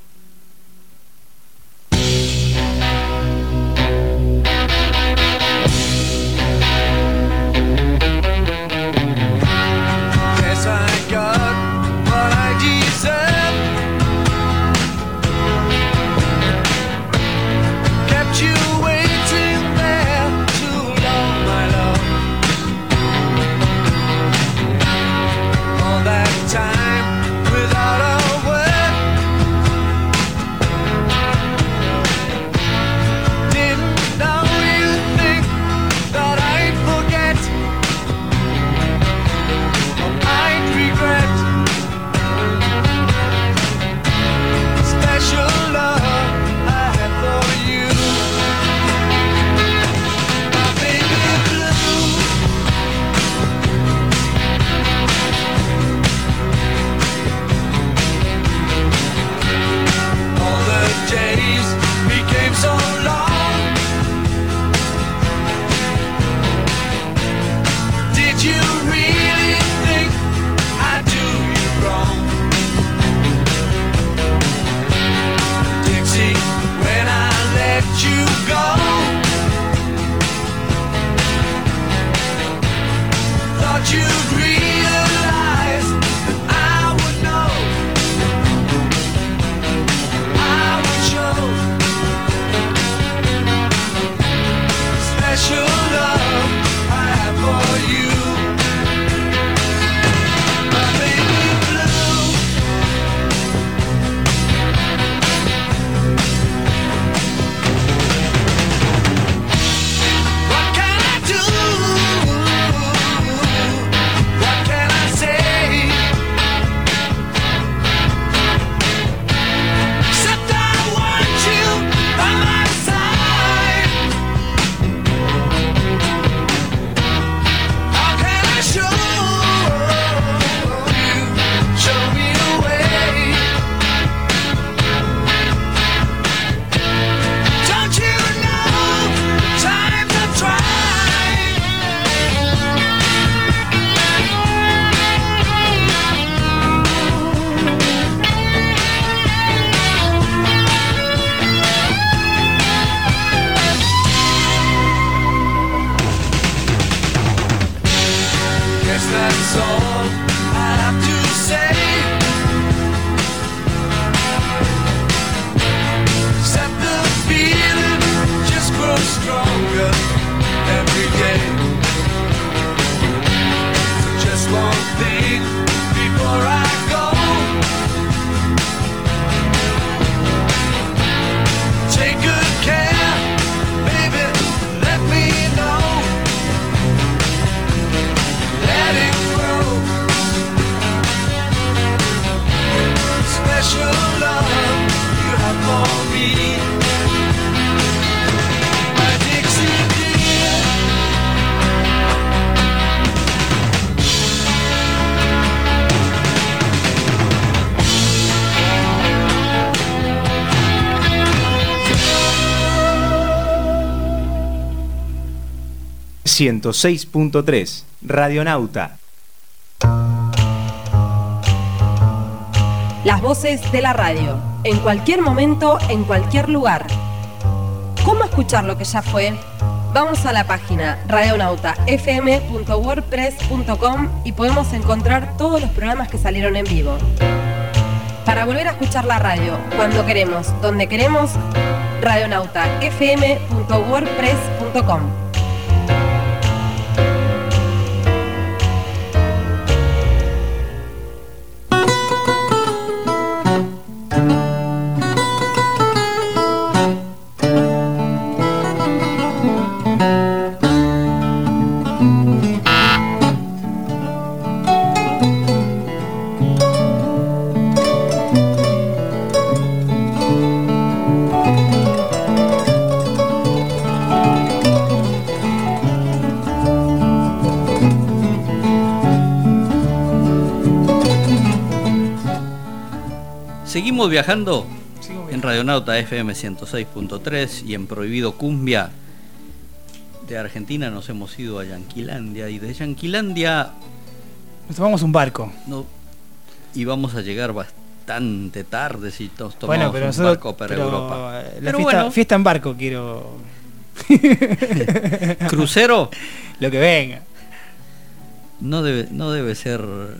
...106.3... Radionauta. Las voces de la radio, en cualquier momento, en cualquier lugar. ¿Cómo escuchar lo que ya fue? Vamos a la página radionautafm.wordpress.com y podemos encontrar todos los programas que salieron en vivo. Para volver a escuchar la radio, cuando queremos, donde queremos, radionautafm.wordpress.com. Seguimos viajando en Radionauta FM 106.3 y en Prohibido Cumbia. De Argentina nos hemos ido a Yanquilandia y de Yanquilandia nos tomamos un barco. Y vamos a llegar bastante tarde si nos tomamos un barco para Europa. Fiesta en barco quiero. ¿Crucero? Lo que venga. No debe ser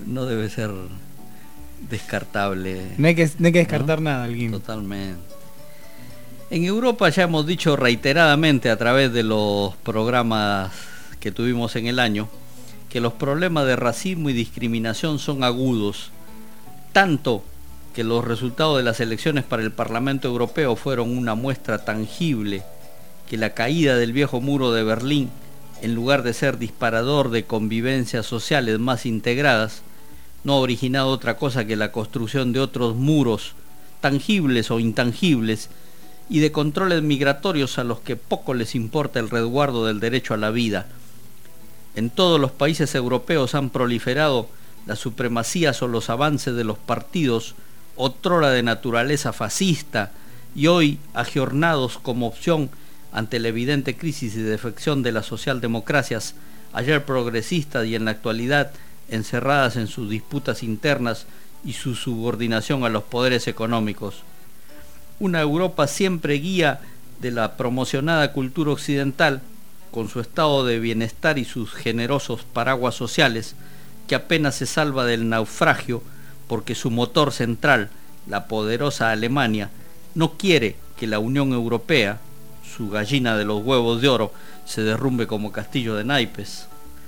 descartable. No hay que descartar nada, Alguín. Totalmente. En Europa ya hemos dicho reiteradamente a través de los programas que tuvimos en el año que los problemas de racismo y discriminación son agudos, tanto que los resultados de las elecciones para el Parlamento Europeo fueron una muestra tangible que la caída del viejo muro de Berlín, en lugar de ser disparador de convivencias sociales más integradas, no ha originado otra cosa que la construcción de otros muros, tangibles o intangibles, y de controles migratorios a los que poco les importa el resguardo del derecho a la vida. En todos los países europeos han proliferado las supremacías o los avances de los partidos, otrora de naturaleza fascista, y hoy agiornados como opción ante la evidente crisis y defección de las socialdemocracias, ayer progresistas y en la actualidad encerradas en sus disputas internas y su subordinación a los poderes económicos. Una Europa siempre guía de la promocionada cultura occidental, con su estado de bienestar y sus generosos paraguas sociales, que apenas se salva del naufragio porque su motor central, la poderosa Alemania, no quiere que la Unión Europea, su gallina de los huevos de oro, se derrumbe como castillo de naipes.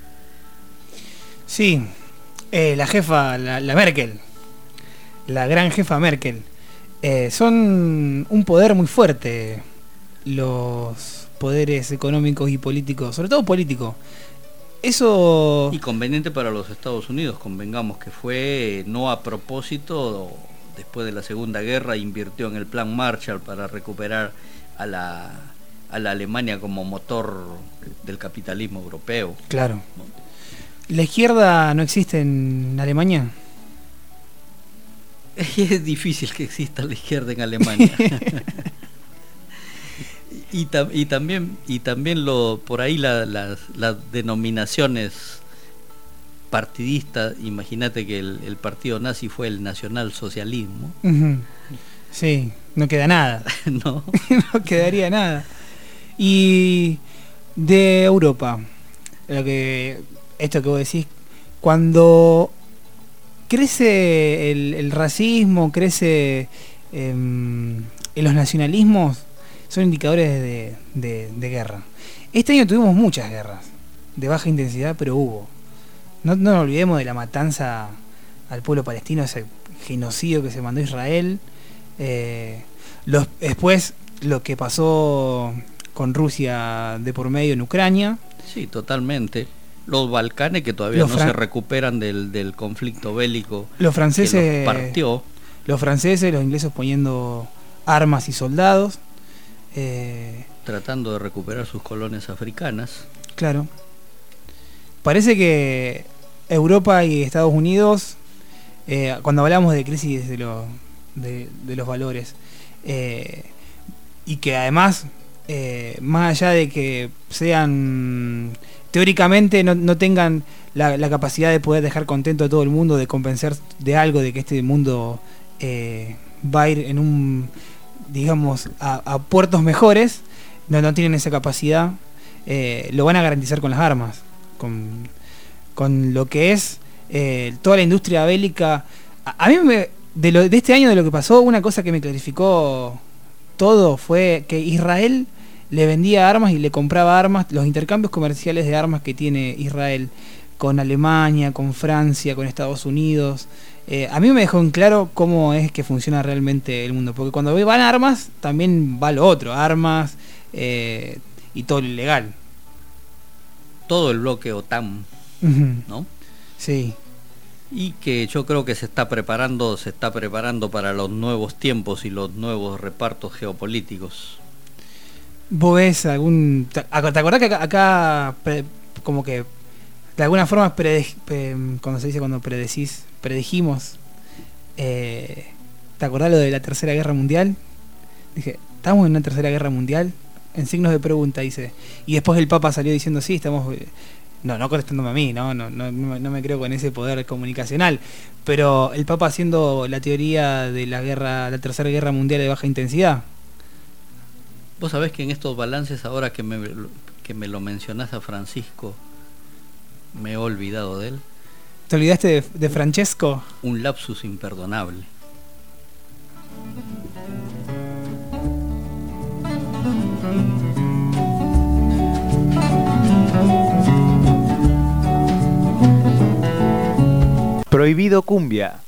Sí, la jefa, la Merkel, la gran jefa Merkel, son un poder muy fuerte los poderes económicos y políticos, sobre todo políticos. Eso... Y conveniente para los Estados Unidos, convengamos que fue no a propósito, después de la Segunda Guerra invirtió en el Plan Marshall para recuperar a la Alemania como motor del capitalismo europeo. Claro. ¿La izquierda no existe en Alemania? Es difícil que exista la izquierda en Alemania. y también por ahí las denominaciones partidistas. Imagínate que el partido nazi fue el nacionalsocialismo. Uh-huh. Sí, no queda nada. No quedaría nada. Y de Europa, esto que vos decís, cuando crece el racismo, crece en los nacionalismos, son indicadores de guerra. Este año tuvimos muchas guerras, de baja intensidad, pero hubo. No nos olvidemos de la matanza al pueblo palestino, ese genocidio que se mandó a Israel. Después lo que pasó con Rusia de por medio en Ucrania. Sí, totalmente. Los Balcanes que todavía no se recuperan del conflicto bélico. Los franceses que los partió. Los franceses, los ingleses poniendo armas y soldados. Tratando de recuperar sus colonias africanas. Claro. Parece que Europa y Estados Unidos, cuando hablamos de crisis de los valores, y que además, más allá de que sean teóricamente no tengan la capacidad de poder dejar contento a todo el mundo, de convencer de algo, de que este mundo va a ir en un, digamos, a puertos mejores, no tienen esa capacidad, lo van a garantizar con las armas, con lo que es toda la industria bélica. A mí de este año, de lo que pasó, una cosa que me clarificó todo fue que Israel le vendía armas y le compraba armas, los intercambios comerciales de armas que tiene Israel con Alemania, con Francia, con Estados Unidos. A mí me dejó en claro cómo es que funciona realmente el mundo, porque cuando van armas, también va lo otro, armas y todo lo ilegal. Todo el bloque OTAN, ¿no? Sí. Y que yo creo que se está preparando para los nuevos tiempos y los nuevos repartos geopolíticos. ¿Vos ves ¿te acordás que acá como que de alguna forma cuando se dice cuando predijimos, ¿te acordás lo de la Tercera Guerra Mundial? Dije, ¿estamos en una Tercera Guerra Mundial? En signos de pregunta, dice. Y después el Papa salió diciendo, sí, estamos... No contestándome a mí, no me creo con ese poder comunicacional. Pero el Papa haciendo la teoría de la Tercera Guerra Mundial de baja intensidad. Vos sabés que en estos balances, ahora que me lo mencionás a Francisco, me he olvidado de él. ¿Te olvidaste de Francesco? Un lapsus imperdonable. Prohibido Cumbia.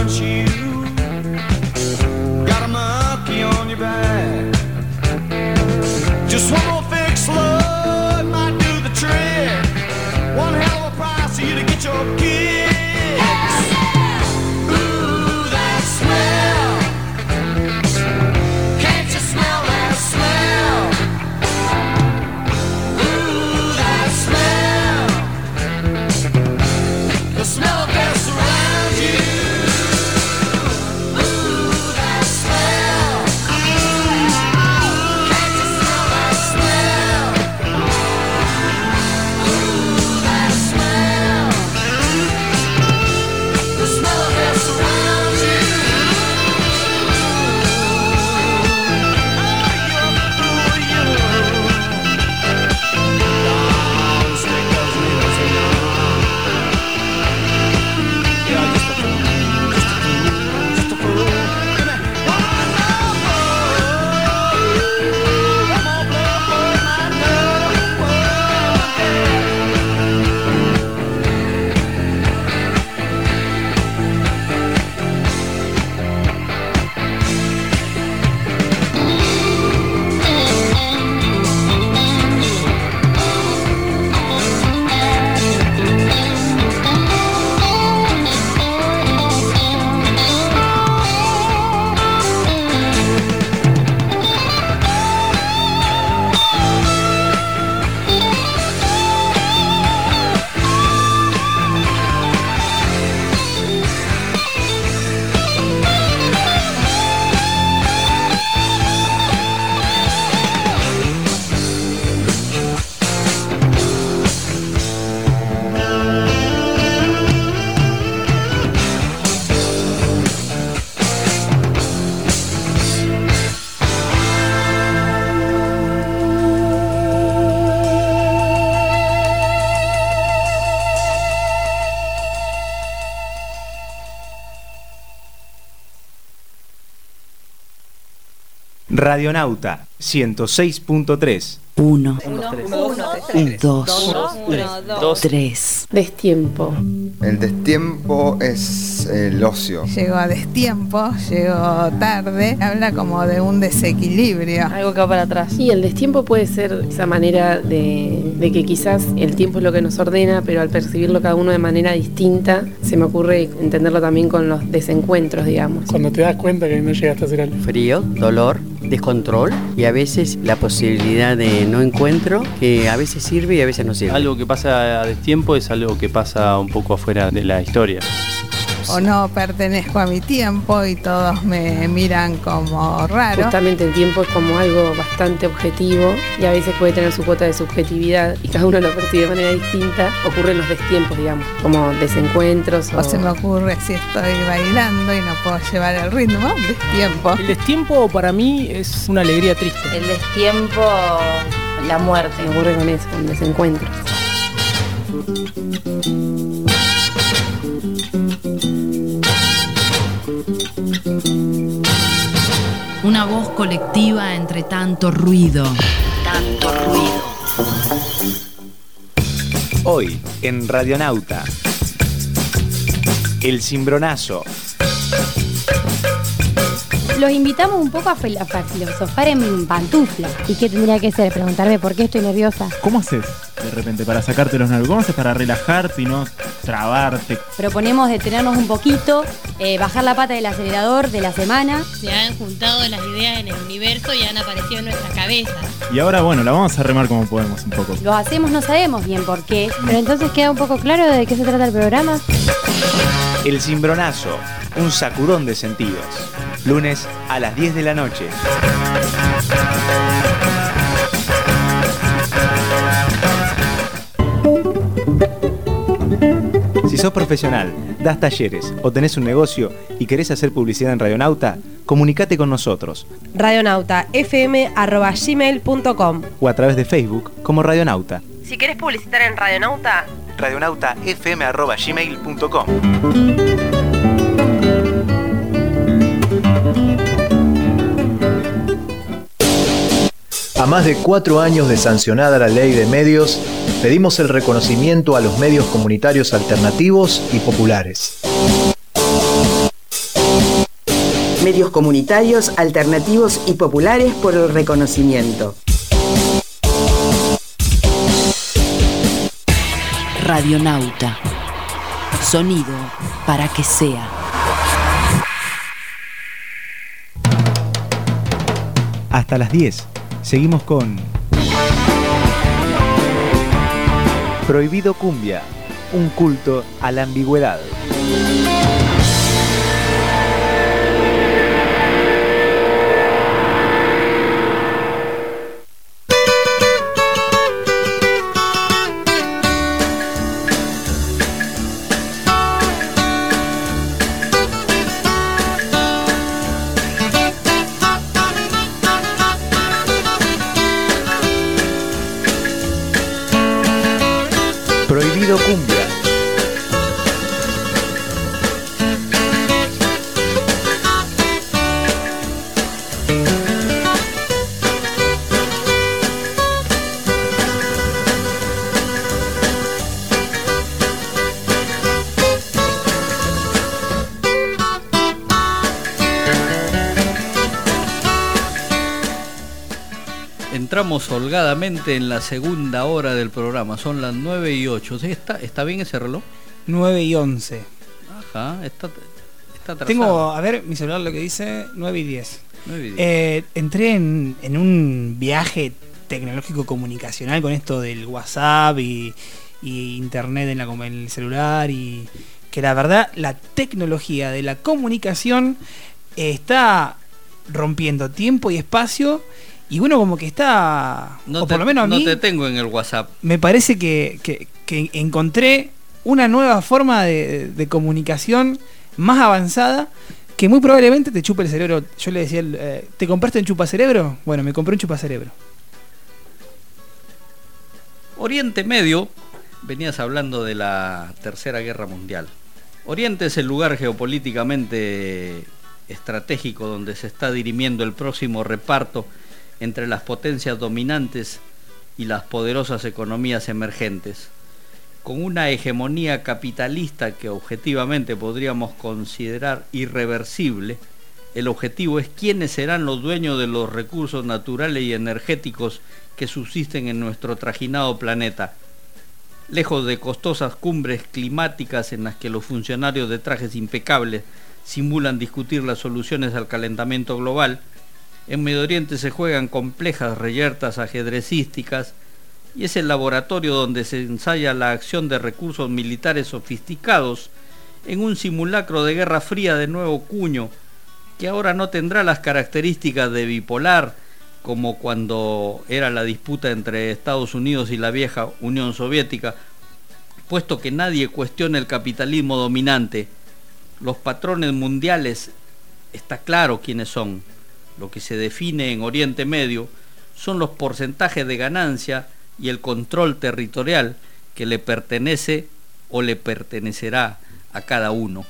want you. Got a monkey on your back. Just one more fix, love might do the trick. One hell of a price for you to get your kicks. Ooh, that smell. Can't you smell that smell? Ooh, that smell. The smell of death surrounds you. Ooh, that smell. Can't you smell that smell? Ooh, that smell. The smell of death surrounds you. Oh, you. Don't stick those needles in your arm. Yeah, just a fool, just a fool, just a fool. Give me one more blood for my love. Radionauta 106.3. 1, 2, 3. Destiempo. El destiempo es el ocio. Llego a destiempo, llego tarde, habla como de un desequilibrio. Algo que va para atrás. Y el destiempo puede ser esa manera de que quizás el tiempo es lo que nos ordena, pero al percibirlo cada uno de manera distinta, se me ocurre entenderlo también con los desencuentros, digamos. Cuando te das cuenta que no llegaste a hacer algo. Frío, dolor, descontrol y a veces la posibilidad de no encuentro, que a veces sirve y a veces no sirve. Algo que pasa a destiempo es algo que pasa un poco afuera de la historia. O no pertenezco a mi tiempo y todos me miran como raro. Justamente el tiempo es como algo bastante objetivo y a veces puede tener su cuota de subjetividad y cada uno lo percibe de manera distinta. Ocurren los destiempos, digamos, como desencuentros. O se me ocurre si estoy bailando y no puedo llevar el ritmo, destiempo. El destiempo para mí es una alegría triste. El destiempo, la muerte. Me ocurre con eso, con desencuentros. Una voz colectiva entre tanto ruido. Tanto ruido. Hoy en Radionauta, el cimbronazo. Los invitamos un poco a filosofar en pantufla. ¿Y qué tendría que ser? Preguntarme por qué estoy nerviosa. ¿Cómo haces de repente para sacarte los nervios? ¿Cómo haces para relajarte y no trabarte? Proponemos detenernos un poquito, bajar la pata del acelerador de la semana. Se han juntado las ideas en el universo y han aparecido en nuestra cabeza. Y ahora, bueno, la vamos a remar como podemos un poco. Los hacemos, no sabemos bien por qué. Pero entonces queda un poco claro de qué se trata el programa. El cimbronazo, un sacudón de sentidos. Lunes a las 10 de la noche. Si sos profesional, das talleres o tenés un negocio y querés hacer publicidad en Radionauta, comunicate con nosotros. radionautafm@gmail.com O a través de Facebook como Radionauta. Si querés publicitar en Radionauta, radionautafm@gmail.com. A más de 4 años de sancionada la ley de medios, pedimos el reconocimiento a los medios comunitarios alternativos y populares. Medios comunitarios, alternativos y populares por el reconocimiento. Radionauta. Sonido para que sea. Hasta las 10. Seguimos con Prohibido Cumbia, un culto a la ambigüedad. Prohibido Cumbia. Entramos holgadamente en la segunda hora del programa, son las 9:08. ¿Está bien ese reloj? 9:11. Ajá, está atrasado. Tengo, a ver, mi celular lo que dice 9:10. Entré en un viaje tecnológico comunicacional con esto del WhatsApp y internet en el celular, y que la verdad la tecnología de la comunicación está rompiendo tiempo y espacio. Y uno como que está, por lo menos a mí, no te tengo en el WhatsApp. Me parece que encontré una nueva forma de comunicación más avanzada que muy probablemente te chupe el cerebro. Yo le decía, ¿te compraste un chupacerebro? Bueno, me compré un chupacerebro. Oriente Medio, venías hablando de la Tercera Guerra Mundial. Oriente es el lugar geopolíticamente estratégico donde se está dirimiendo el próximo reparto entre las potencias dominantes y las poderosas economías emergentes. Con una hegemonía capitalista que objetivamente podríamos considerar irreversible, el objetivo es quiénes serán los dueños de los recursos naturales y energéticos que subsisten en nuestro trajinado planeta. Lejos de costosas cumbres climáticas en las que los funcionarios de trajes impecables simulan discutir las soluciones al calentamiento global, en Medio Oriente se juegan complejas reyertas ajedrecísticas y es el laboratorio donde se ensaya la acción de recursos militares sofisticados en un simulacro de guerra fría de nuevo cuño, que ahora no tendrá las características de bipolar como cuando era la disputa entre Estados Unidos y la vieja Unión Soviética, puesto que nadie cuestiona el capitalismo dominante. Los patrones mundiales está claro quiénes son. Lo que se define en Oriente Medio son los porcentajes de ganancia y el control territorial que le pertenece o le pertenecerá a cada uno.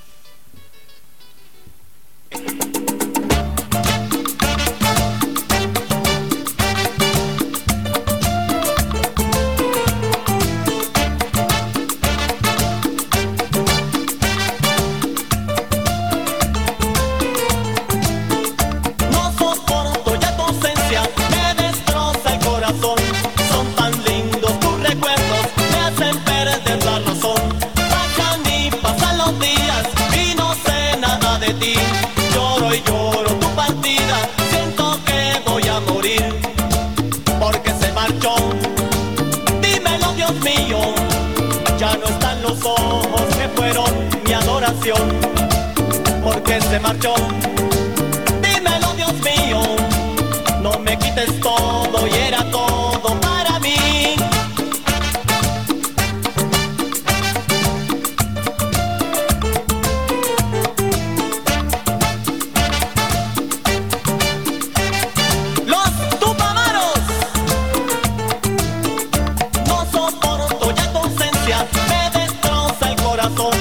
Porque se marchó. Dímelo, Dios mío, no me quites todo y era todo para mí. Los tupamaros, no soporto ya tu ausencia, me destroza el corazón.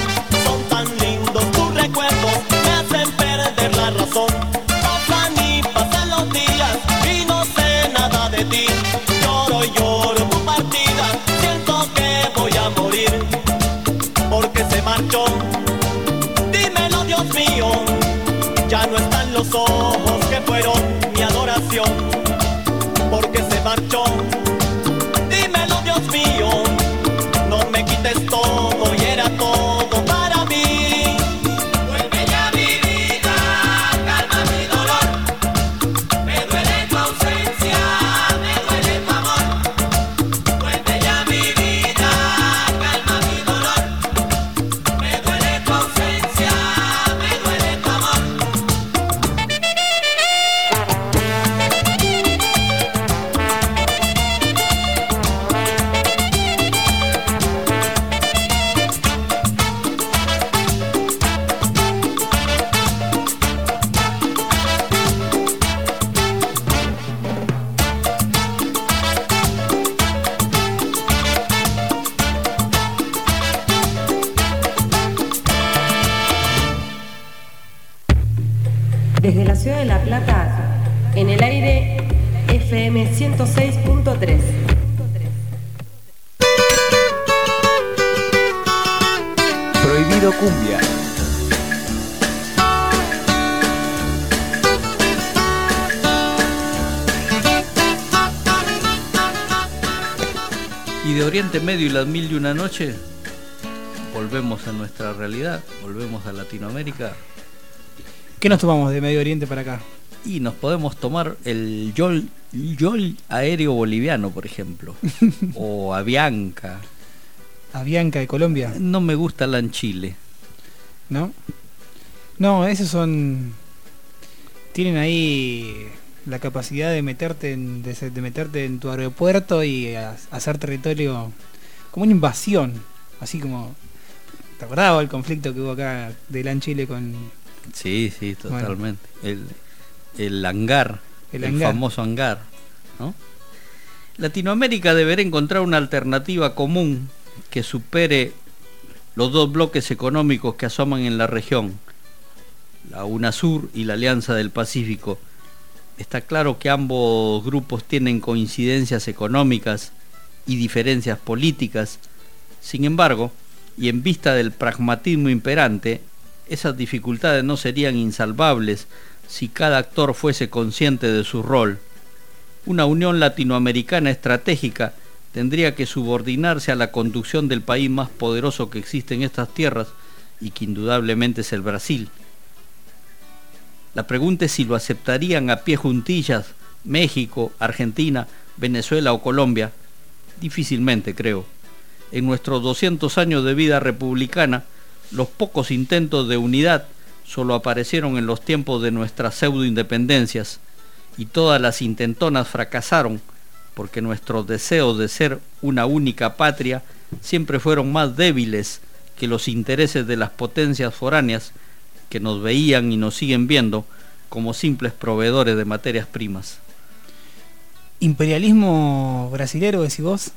Pasan y pasan los días y no sé nada de ti. Lloro y lloro tu partida, siento que voy a morir porque se marchó. Dímelo, Dios mío, Ya no están los ojos que fueron mi adoración, porque se marchó. Dímelo, Dios mío, no me quites todo y era todo para mí. Vuelve ya mi vida, calma mi dolor. Me duele tu ausencia, me duele tu amor. Vuelve ya mi vida, calma mi dolor. Me duele tu ausencia, me duele tu amor. Desde la ciudad de La Plata, en el aire FM 106.3. Prohibido Cumbia. Y de Oriente Medio y las 1001 noche, volvemos a nuestra realidad, volvemos a Latinoamérica. ¿Qué nos tomamos de Medio Oriente para acá? Y nos podemos tomar el YOL aéreo boliviano, por ejemplo. O Avianca. Avianca de Colombia. No me gusta la en Chile. ¿No? No, esos son... Tienen ahí la capacidad de meterte en tu aeropuerto y hacer territorio como una invasión. Así como... ¿Te acordabas el conflicto que hubo acá de LAN Chile con... Sí, totalmente. Bueno. El hangar, el famoso hangar, ¿no? Latinoamérica deberá encontrar una alternativa común que supere los dos bloques económicos que asoman en la región, la UNASUR y la Alianza del Pacífico. Está claro que ambos grupos tienen coincidencias económicas y diferencias políticas. Sin embargo, y en vista del pragmatismo imperante, esas dificultades no serían insalvables si cada actor fuese consciente de su rol. Una unión latinoamericana estratégica tendría que subordinarse a la conducción del país más poderoso que existe en estas tierras y que indudablemente es el Brasil. La pregunta es si lo aceptarían a pie juntillas México, Argentina, Venezuela o Colombia. Difícilmente, creo. En nuestros 200 años de vida republicana, los pocos intentos de unidad solo aparecieron en los tiempos de nuestras pseudo-independencias, y todas las intentonas fracasaron porque nuestros deseos de ser una única patria siempre fueron más débiles que los intereses de las potencias foráneas que nos veían y nos siguen viendo como simples proveedores de materias primas. ¿Imperialismo brasilero, decís vos?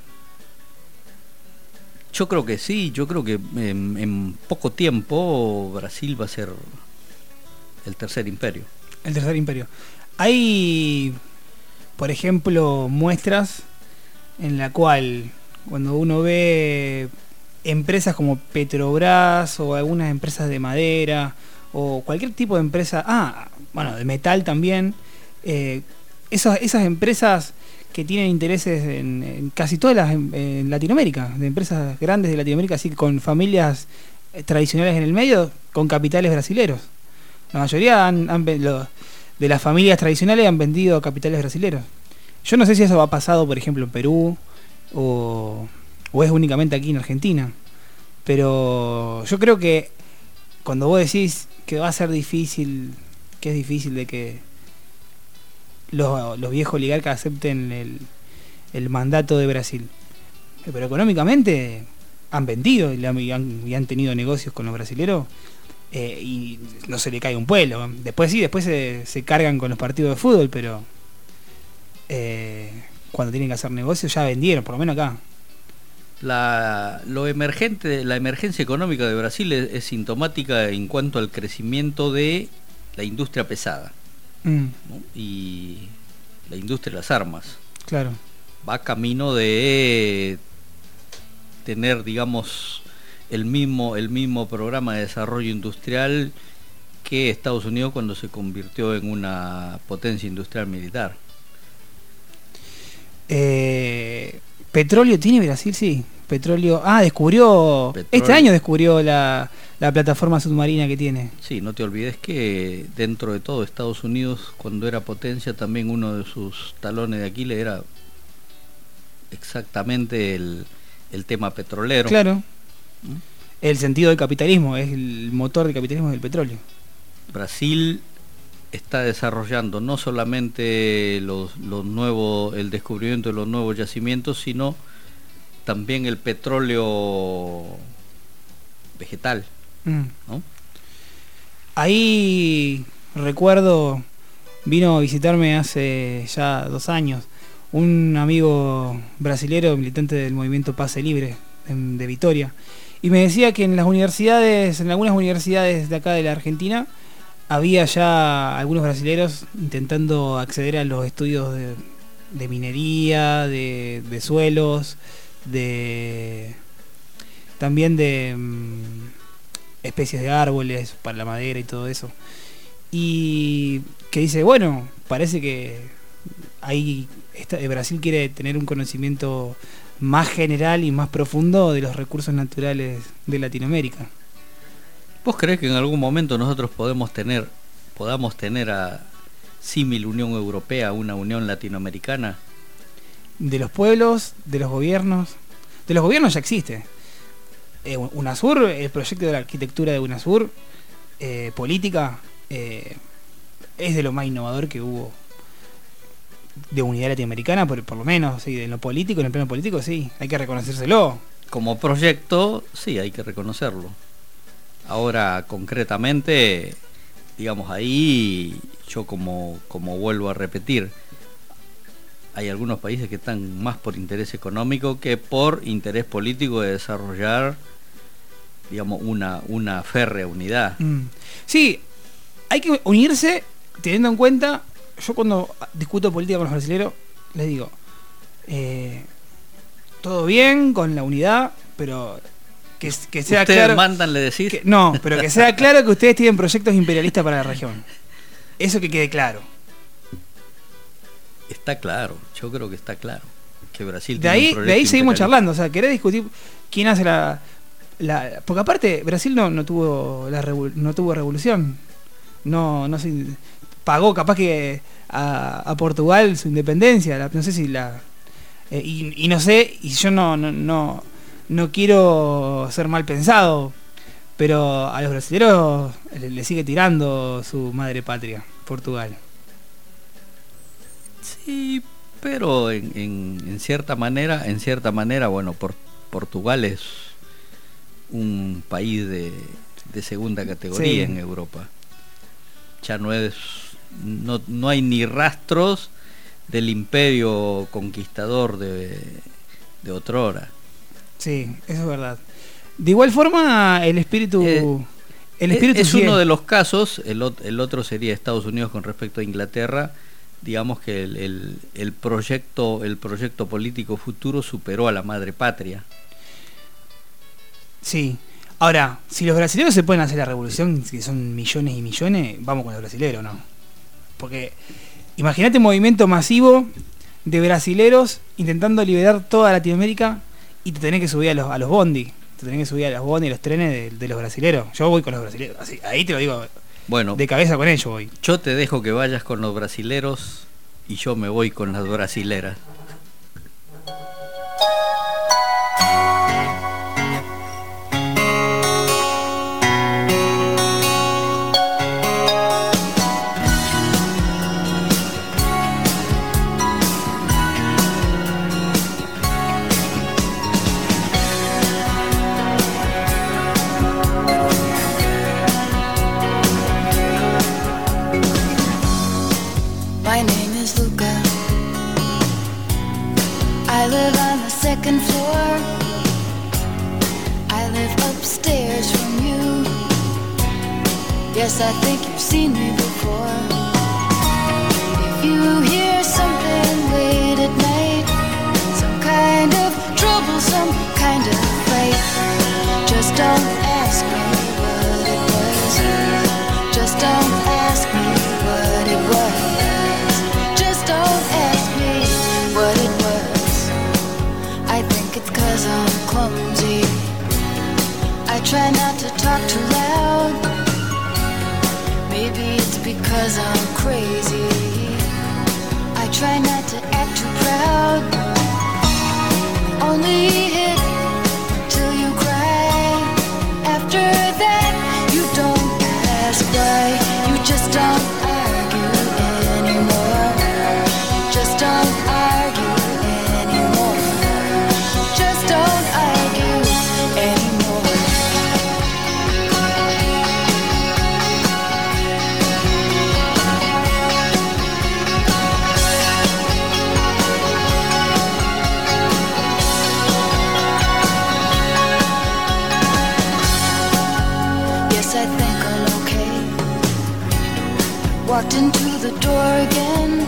Yo creo que sí, yo creo que en poco tiempo Brasil va a ser el tercer imperio. El tercer imperio. Hay, por ejemplo, muestras en la cual cuando uno ve empresas como Petrobras o algunas empresas de madera o cualquier tipo de empresa, de metal también, esas empresas que tienen intereses en casi todas en Latinoamérica, de empresas grandes de Latinoamérica, así con familias tradicionales en el medio, con capitales brasileros. La mayoría de las familias tradicionales han vendido capitales brasileros. Yo no sé si eso ha pasado, por ejemplo, en Perú o es únicamente aquí en Argentina. Pero yo creo que cuando vos decís que va a ser difícil, que es difícil de que los viejos oligarcas acepten el mandato de Brasil. Pero económicamente han vendido y han tenido negocios con los brasileros. Y no se le cae un pueblo. Después se cargan con los partidos de fútbol, pero cuando tienen que hacer negocios ya vendieron, por lo menos acá. La emergencia económica de Brasil es sintomática en cuanto al crecimiento de la industria pesada, ¿no? Y la industria de las armas. Claro. Va camino de tener, digamos, el mismo programa de desarrollo industrial que Estados Unidos cuando se convirtió en una potencia industrial militar. Petróleo tiene Brasil, sí. Petróleo. Descubrió. Este año descubrió la plataforma submarina que tiene. Sí, no te olvides que dentro de todo Estados Unidos, cuando era potencia, también uno de sus talones de Aquiles era exactamente el tema petrolero. Claro. El sentido del capitalismo, es el motor del capitalismo del petróleo. Brasil está desarrollando no solamente el descubrimiento de los nuevos yacimientos, sino también el petróleo vegetal, ¿no? Ahí recuerdo, vino a visitarme hace ya 2 años un amigo brasilero, militante del movimiento Pase Libre de Vitoria, y me decía que en algunas universidades de acá de la Argentina había ya algunos brasileros intentando acceder a los estudios de minería, de suelos, también de especies de árboles para la madera y todo eso. Y que dice, bueno, parece que ahí Brasil quiere tener un conocimiento más general y más profundo de los recursos naturales de Latinoamérica. ¿Vos creés que en algún momento nosotros podamos tener a símil Unión Europea, una Unión Latinoamericana? De los pueblos, de los gobiernos. De los gobiernos ya existe. UNASUR, el proyecto de la arquitectura de UNASUR, política, es de lo más innovador que hubo de unidad latinoamericana, por lo menos, sí, en lo político, en el plano político, sí, hay que reconocérselo. Como proyecto, sí, hay que reconocerlo. Ahora, concretamente, digamos, ahí yo como vuelvo a repetir, hay algunos países que están más por interés económico que por interés político de desarrollar, digamos, una férrea unidad. Sí, hay que unirse teniendo en cuenta, yo cuando discuto política con los brasileños les digo, todo bien con la unidad, pero que sea ¿Ustedes claro, mandan, le decís? No, pero que sea claro que ustedes tienen proyectos imperialistas para la región. Eso que quede claro. Está claro, yo creo que está claro que Brasil de tiene ahí, un proyecto de ahí seguimos imperialista. charlando, o sea, querés discutir quién hace porque aparte Brasil no tuvo revolución, no se pagó capaz que a Portugal su independencia, no sé si y no sé, y yo no quiero ser mal pensado, pero a los brasileños le sigue tirando su madre patria, Portugal. Sí, pero en cierta manera, bueno, Portugal es un país de segunda categoría, sí, en Europa. Ya no hay ni rastros del imperio conquistador de otrora. Sí, eso es verdad. De igual forma, el espíritu es sigue. uno de los casos. El otro sería Estados Unidos con respecto a Inglaterra. Digamos que el proyecto político futuro superó a la madre patria. Sí. Ahora, si los brasileños se pueden hacer la revolución, que son millones y millones, vamos con los brasileños, ¿no? Porque imagínate un movimiento masivo de brasileros intentando liberar toda Latinoamérica y te tenés que subir a los bondi. Te tenés que subir a los bondi y los trenes de los brasileros. Yo voy con los brasileros, así, ahí te lo digo. Bueno, de cabeza con ellos voy. Yo te dejo que vayas con los brasileros y yo me voy con las brasileras. My name is Luca. I live on the second floor. I live upstairs from you. Yes, I think you've seen me before. If you hear something late at night, some kind of trouble, some kind of fight, just don't ask me what it was. Just try not to talk too loud. Maybe it's because I'm crazy. I try not to act too proud. Only hit till you cry. After that, you don't ask why. You just don't argue anymore. Just don't argue anymore. Just don't argue anymore. Yes, I think I'm okay. Walked into the door again.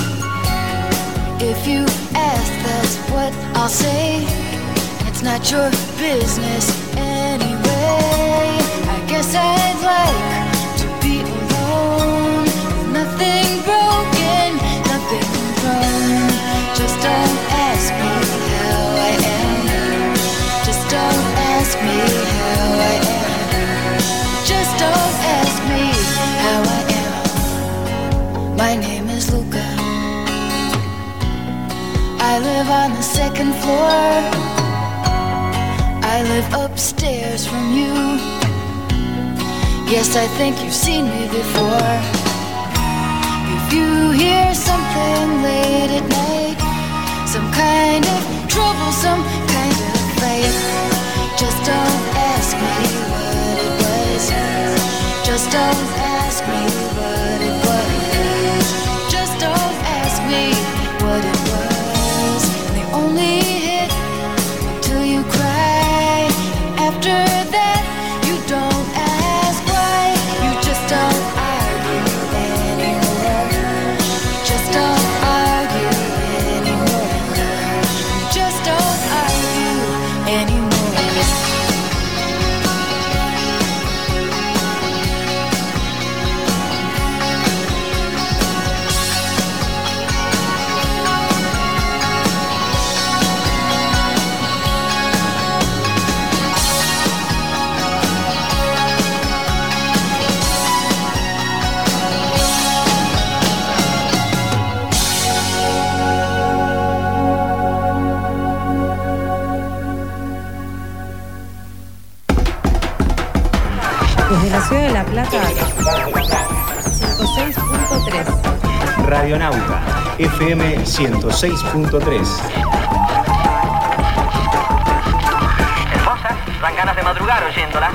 If you ask, that's what I'll say. It's not your business anyway. I guess I'd like to be alone. Nothing broken, nothing wrong. Just don't ask me how I am. Just don't ask me how I am. Just don't ask me how I am. My name is Luca. I live on the second floor. I live upstairs from you. Yes, I think you've seen me before. If you hear something late at night, some kind of trouble, some kind of fight, just don't ask me what it was. Just don't ask me what it was. Just don't ask me what it was. They only hit until you cry. After that, you don't ask why. You just don't argue anymore. Just don't argue anymore. Just don't argue anymore. Desde la ciudad de La Plata, 106.3. Radionauta, FM 106.3. Hermosa, dan ganas de madrugar oyéndola.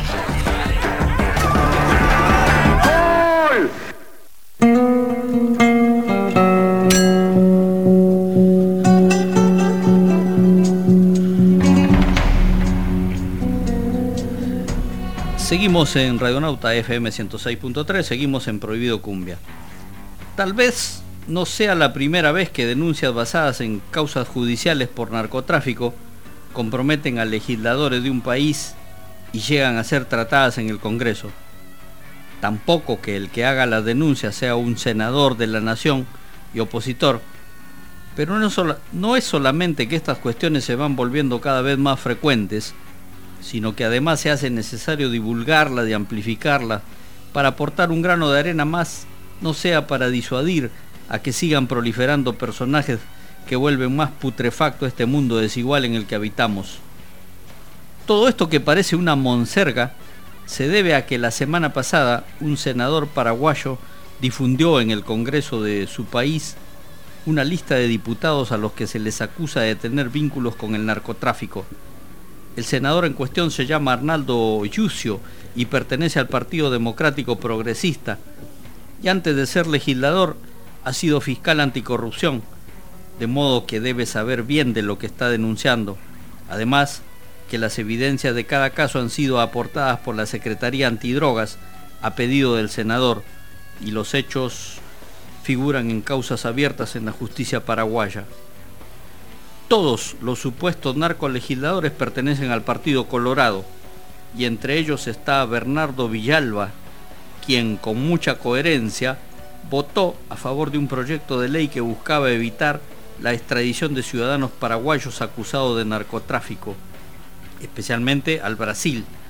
Seguimos en Radionauta FM 106.3, seguimos en Prohibido Cumbia. Tal vez no sea la primera vez que denuncias basadas en causas judiciales por narcotráfico comprometen a legisladores de un país y llegan a ser tratadas en el Congreso. Tampoco que el que haga las denuncias sea un senador de la nación y opositor. Pero no es solamente que estas cuestiones se van volviendo cada vez más frecuentes, sino que además se hace necesario divulgarlas y amplificarlas para aportar un grano de arena más, no sea para disuadir a que sigan proliferando personajes que vuelven más putrefacto este mundo desigual en el que habitamos. Todo esto, que parece una monserga, se debe a que la semana pasada un senador paraguayo difundió en el Congreso de su país una lista de diputados a los que se les acusa de tener vínculos con el narcotráfico. El senador en cuestión se llama Arnaldo Yucio y pertenece al Partido Democrático Progresista, y antes de ser legislador ha sido fiscal anticorrupción, de modo que debe saber bien de lo que está denunciando. Además, que las evidencias de cada caso han sido aportadas por la Secretaría Antidrogas a pedido del senador, y los hechos figuran en causas abiertas en la justicia paraguaya. Todos los supuestos narcolegisladores pertenecen al Partido Colorado, y entre ellos está Bernardo Villalba, quien con mucha coherencia votó a favor de un proyecto de ley que buscaba evitar la extradición de ciudadanos paraguayos acusados de narcotráfico, especialmente al Brasil,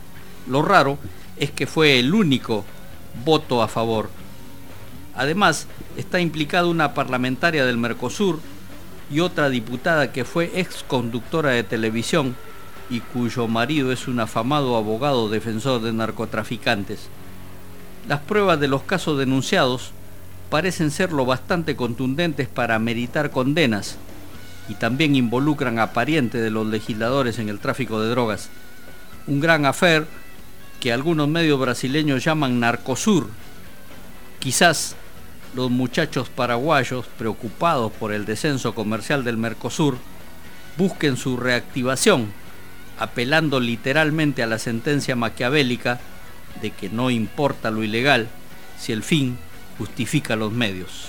Lo raro es que fue el único voto a favor. Además, está implicada una parlamentaria del Mercosur y otra diputada que fue ex conductora de televisión y cuyo marido es un afamado abogado defensor de narcotraficantes. Las pruebas de los casos denunciados parecen ser lo bastante contundentes para meritar condenas y también involucran a parientes de los legisladores en el tráfico de drogas. Un gran affair que algunos medios brasileños llaman Narcosur. Quizás los muchachos paraguayos, preocupados por el descenso comercial del Mercosur, busquen su reactivación, apelando literalmente a la sentencia maquiavélica de que no importa lo ilegal si el fin justifica los medios.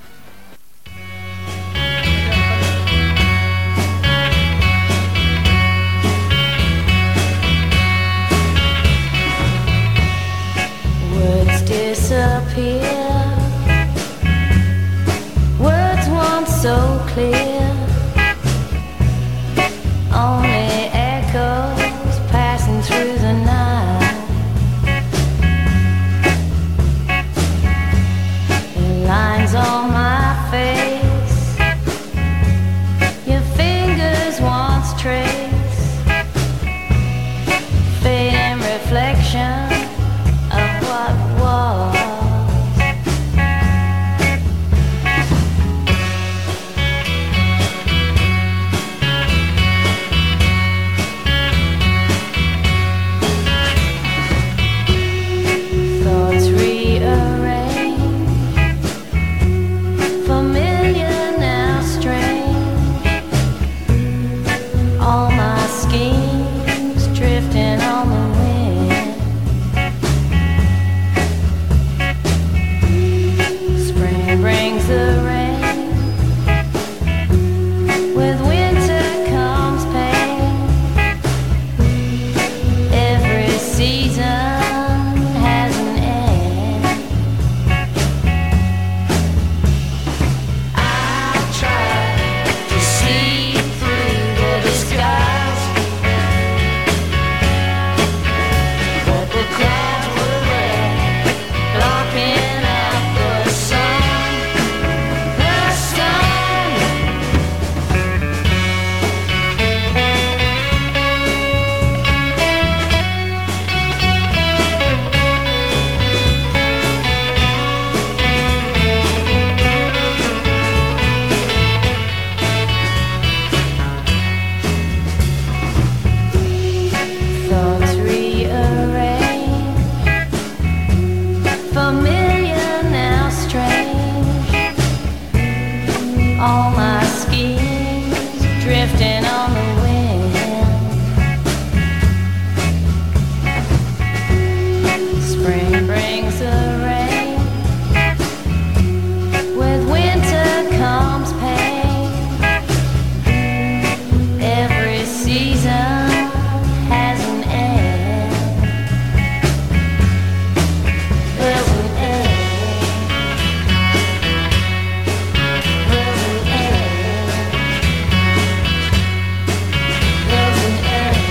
Words disappear, words once so clear, only echoes passing through the night. The lines on my face, your fingers once trace, fading reflection of what was. Thoughts rearrange, familiar now strange, all my schemes drifting on the wind. Spring brings the rain, with winter comes pain. Every season has an end. I try to see through the disguise, but the clouds were red, blocking out the sun. The sun. Thoughts rearrange, familiar now strange, all my schemes drifting on the wind. Spring brings the rain, with winter comes pain. Every season has an end. There's an end. There's an end. There's an end.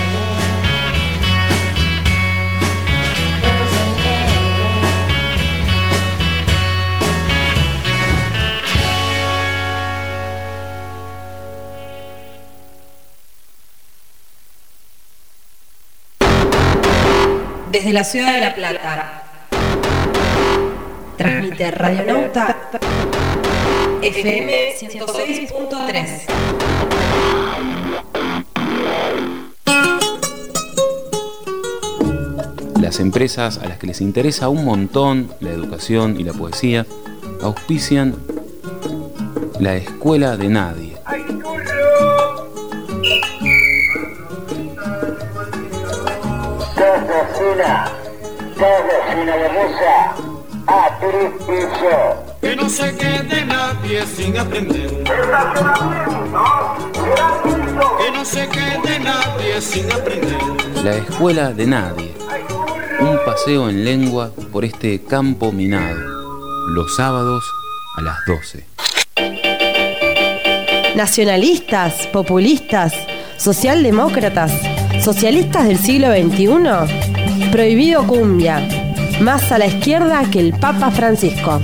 There's an end. Desde la ciudad de La Plata, transmite Radionauta FM 106.3. Las empresas a las que les interesa un montón la educación y la poesía auspician la Escuela de Nadie. Todos una hermosa a Tripicho. Que no se quede nadie sin aprender. Que no se quede nadie sin aprender. La Escuela de Nadie. Un paseo en lengua por este campo minado. Los sábados a las 12. Nacionalistas, populistas, socialdemócratas, socialistas del siglo XXI. Prohibido Cumbia, más a la izquierda que el Papa Francisco.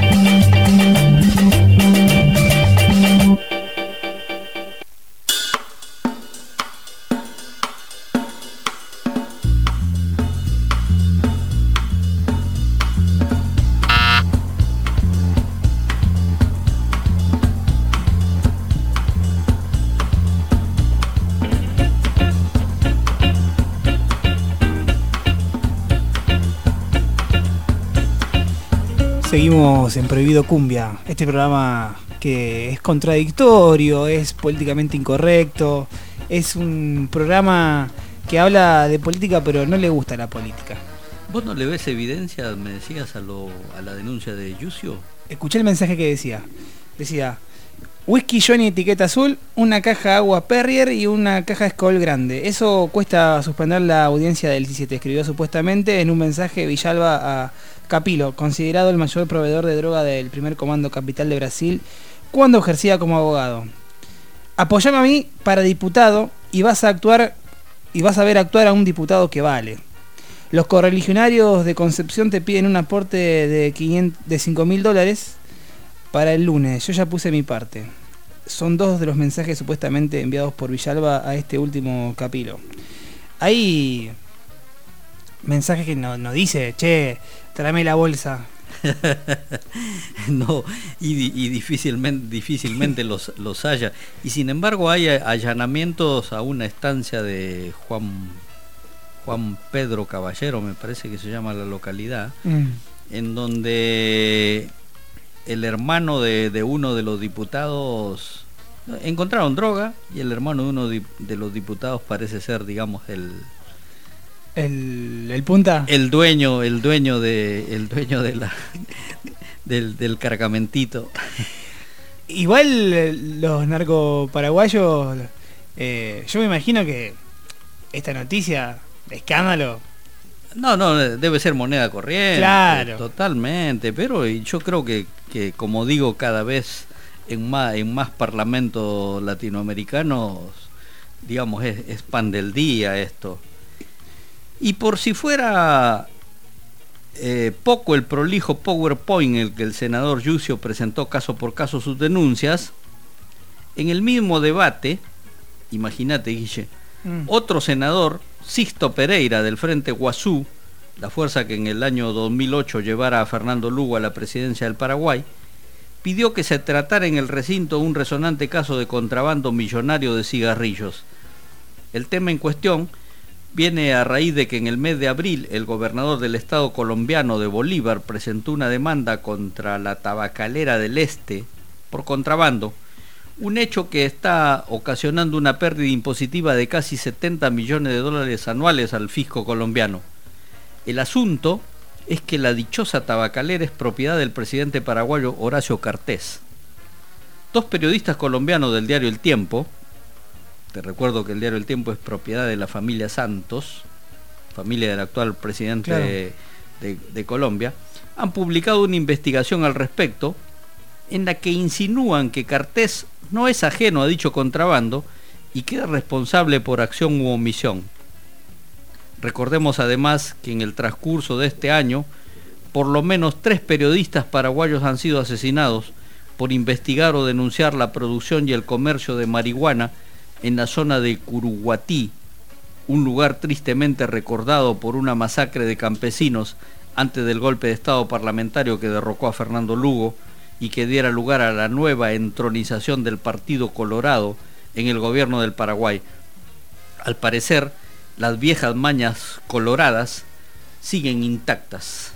Seguimos en Prohibido Cumbia, este programa que es contradictorio, es políticamente incorrecto, es un programa que habla de política pero no le gusta la política. ¿Vos no le ves evidencia, me decías, a la denuncia de Yucio? Escuché el mensaje que decía, whisky Johnny etiqueta azul, una caja agua Perrier y una caja de Skol grande. Eso cuesta suspender la audiencia del 17, escribió supuestamente en un mensaje Villalba a Capilo, considerado el mayor proveedor de droga del primer comando capital de Brasil cuando ejercía como abogado. Apoyame a mí para diputado y vas a ver actuar a un diputado que vale. Los correligionarios de Concepción te piden un aporte de $5.000 para el lunes. Yo ya puse mi parte. Son dos de los mensajes supuestamente enviados por Villalba a este último Capilo. Hay mensajes que no dice, che, tráeme la bolsa. No, y difícilmente los haya. Y sin embargo hay allanamientos a una estancia de Juan Pedro Caballero, me parece que se llama la localidad, en donde el hermano de uno de los diputados encontraron droga, y el hermano de uno de los diputados parece ser, digamos, el punta, el dueño del cargamentito. Igual los narcoparaguayos, yo me imagino que esta noticia de escándalo no debe ser moneda corriente, claro, totalmente, pero yo creo que como digo, cada vez en más parlamentos latinoamericanos, digamos, es pan del día esto. Y por si fuera poco el prolijo PowerPoint en el que el senador Yucio presentó caso por caso sus denuncias, en el mismo debate, imagínate, Guille, otro senador, Sixto Pereira, del Frente Guazú, la fuerza que en el año 2008 llevara a Fernando Lugo a la presidencia del Paraguay, pidió que se tratara en el recinto un resonante caso de contrabando millonario de cigarrillos. El tema en cuestión viene a raíz de que en el mes de abril el gobernador del estado colombiano de Bolívar presentó una demanda contra la tabacalera del Este por contrabando, un hecho que está ocasionando una pérdida impositiva de casi $70 millones anuales al fisco colombiano. El asunto es que la dichosa tabacalera es propiedad del presidente paraguayo Horacio Cartés. Dos periodistas colombianos del diario El Tiempo, te recuerdo que el diario El Tiempo es propiedad de la familia Santos, familia del actual presidente, claro, de Colombia, han publicado una investigación al respecto en la que insinúan que Cartés no es ajeno a dicho contrabando y queda responsable por acción u omisión. Recordemos además que en el transcurso de este año, por lo menos 3 periodistas paraguayos han sido asesinados por investigar o denunciar la producción y el comercio de marihuana en la zona de Curuguatí, un lugar tristemente recordado por una masacre de campesinos antes del golpe de estado parlamentario que derrocó a Fernando Lugo y que diera lugar a la nueva entronización del Partido Colorado en el gobierno del Paraguay. Al parecer, las viejas mañas coloradas siguen intactas.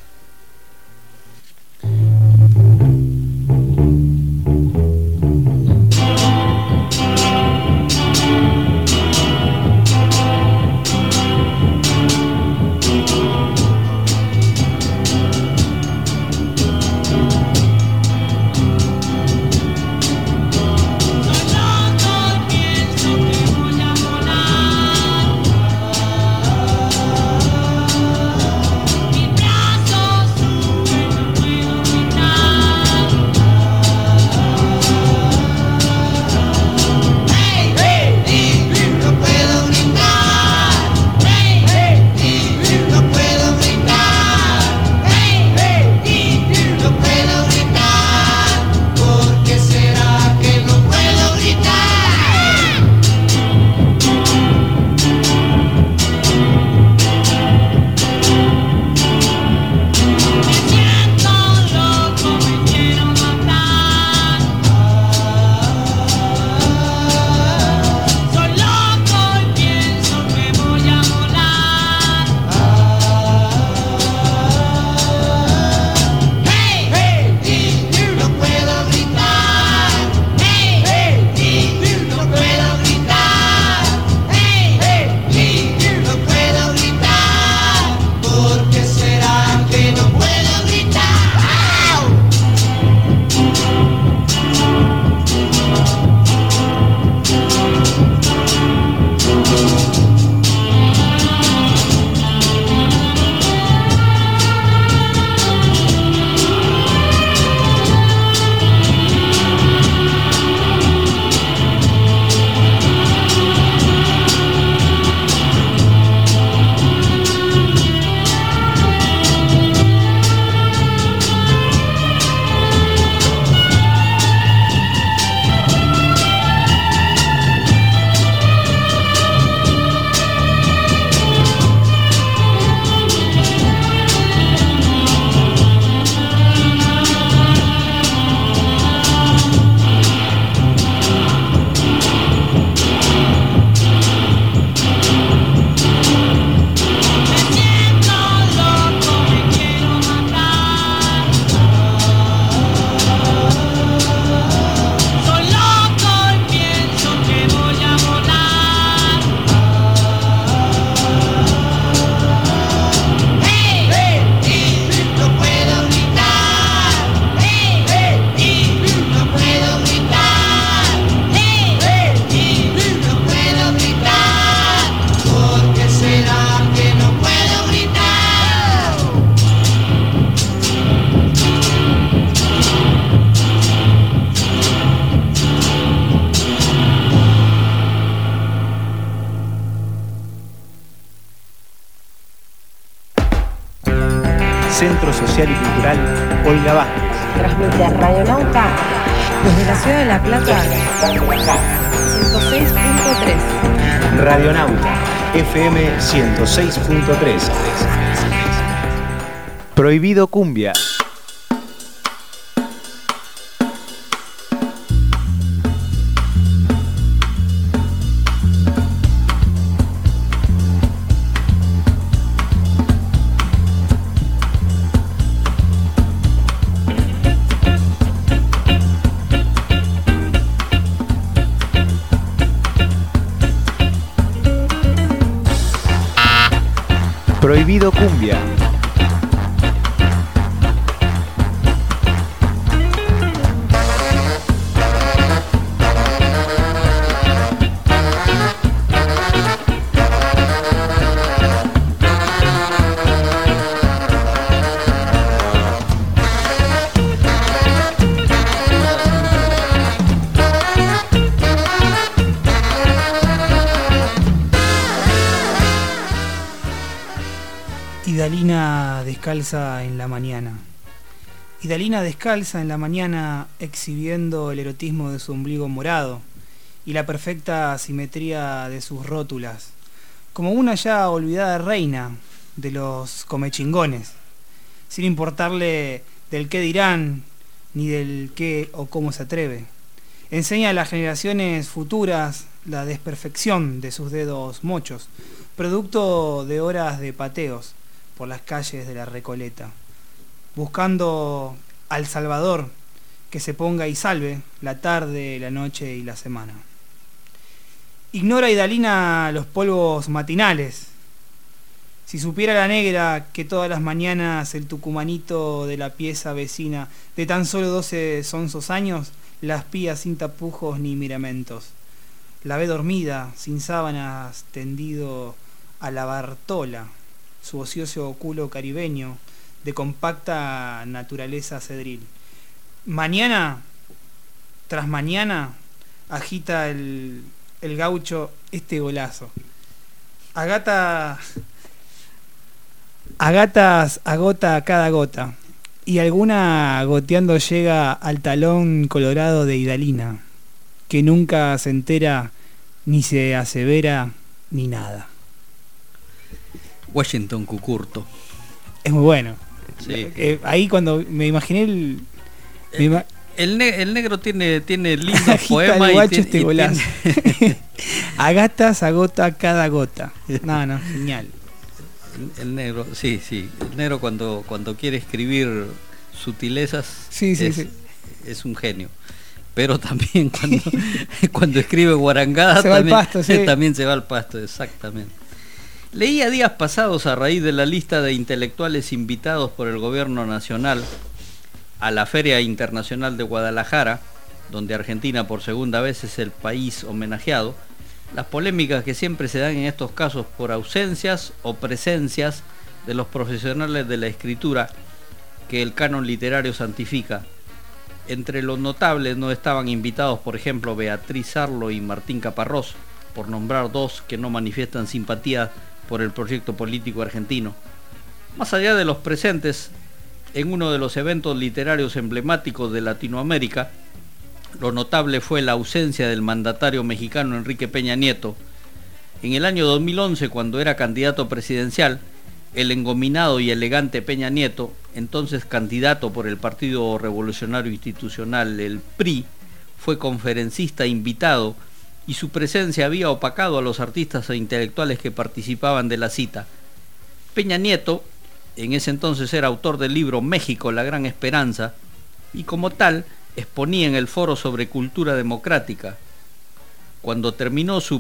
Mis brazos social y cultural Olga Vázquez. Transmite Radionauta desde la ciudad de La Plata, 106.3. Radionauta, FM 106.3. Prohibido Cumbia. Prohibido Cumbia. Idalina descalza en la mañana. Idalina descalza en la mañana exhibiendo el erotismo de su ombligo morado y la perfecta simetría de sus rótulas, como una ya olvidada reina de los comechingones, sin importarle del qué dirán ni del qué o cómo se atreve. Enseña a las generaciones futuras la desperfección de sus dedos mochos, producto de horas de pateos por las calles de la Recoleta, buscando al Salvador que se ponga y salve la tarde, la noche y la semana. Ignora Idalina los polvos matinales. Si supiera la negra que todas las mañanas el tucumanito de la pieza vecina de tan solo 12 sonsos años las pía sin tapujos ni miramentos, la ve dormida, sin sábanas, tendido a la Bartola, su ocioso culo caribeño de compacta naturaleza cedril. Mañana tras mañana agita el gaucho este golazo. A gatas agota cada gota, y alguna goteando llega al talón colorado de Idalina, que nunca se entera ni se asevera ni nada. Washington Cucurto. Es muy bueno. Sí. Ahí cuando me imaginé el negro tiene lindos poemas y este golazo. A gatas agota cada gota. No, genial. El negro, sí. El negro cuando quiere escribir sutilezas es un genio. Pero también cuando escribe guarangadas también se va al pasto, exactamente. Leía días pasados, a raíz de la lista de intelectuales invitados por el gobierno nacional a la Feria Internacional de Guadalajara, donde Argentina por segunda vez es el país homenajeado, las polémicas que siempre se dan en estos casos por ausencias o presencias de los profesionales de la escritura que el canon literario santifica. Entre los notables no estaban invitados, por ejemplo, Beatriz Arlo y Martín Caparrós, por nombrar dos que no manifiestan simpatía por el proyecto político argentino. Más allá de los presentes, en uno de los eventos literarios emblemáticos de Latinoamérica, lo notable fue la ausencia del mandatario mexicano Enrique Peña Nieto. En el año 2011, cuando era candidato presidencial, el engominado y elegante Peña Nieto, entonces candidato por el Partido Revolucionario Institucional, el PRI, fue conferencista invitado, y su presencia había opacado a los artistas e intelectuales que participaban de la cita. Peña Nieto, en ese entonces, era autor del libro México, la gran esperanza, y como tal exponía en el foro sobre cultura democrática. Cuando terminó su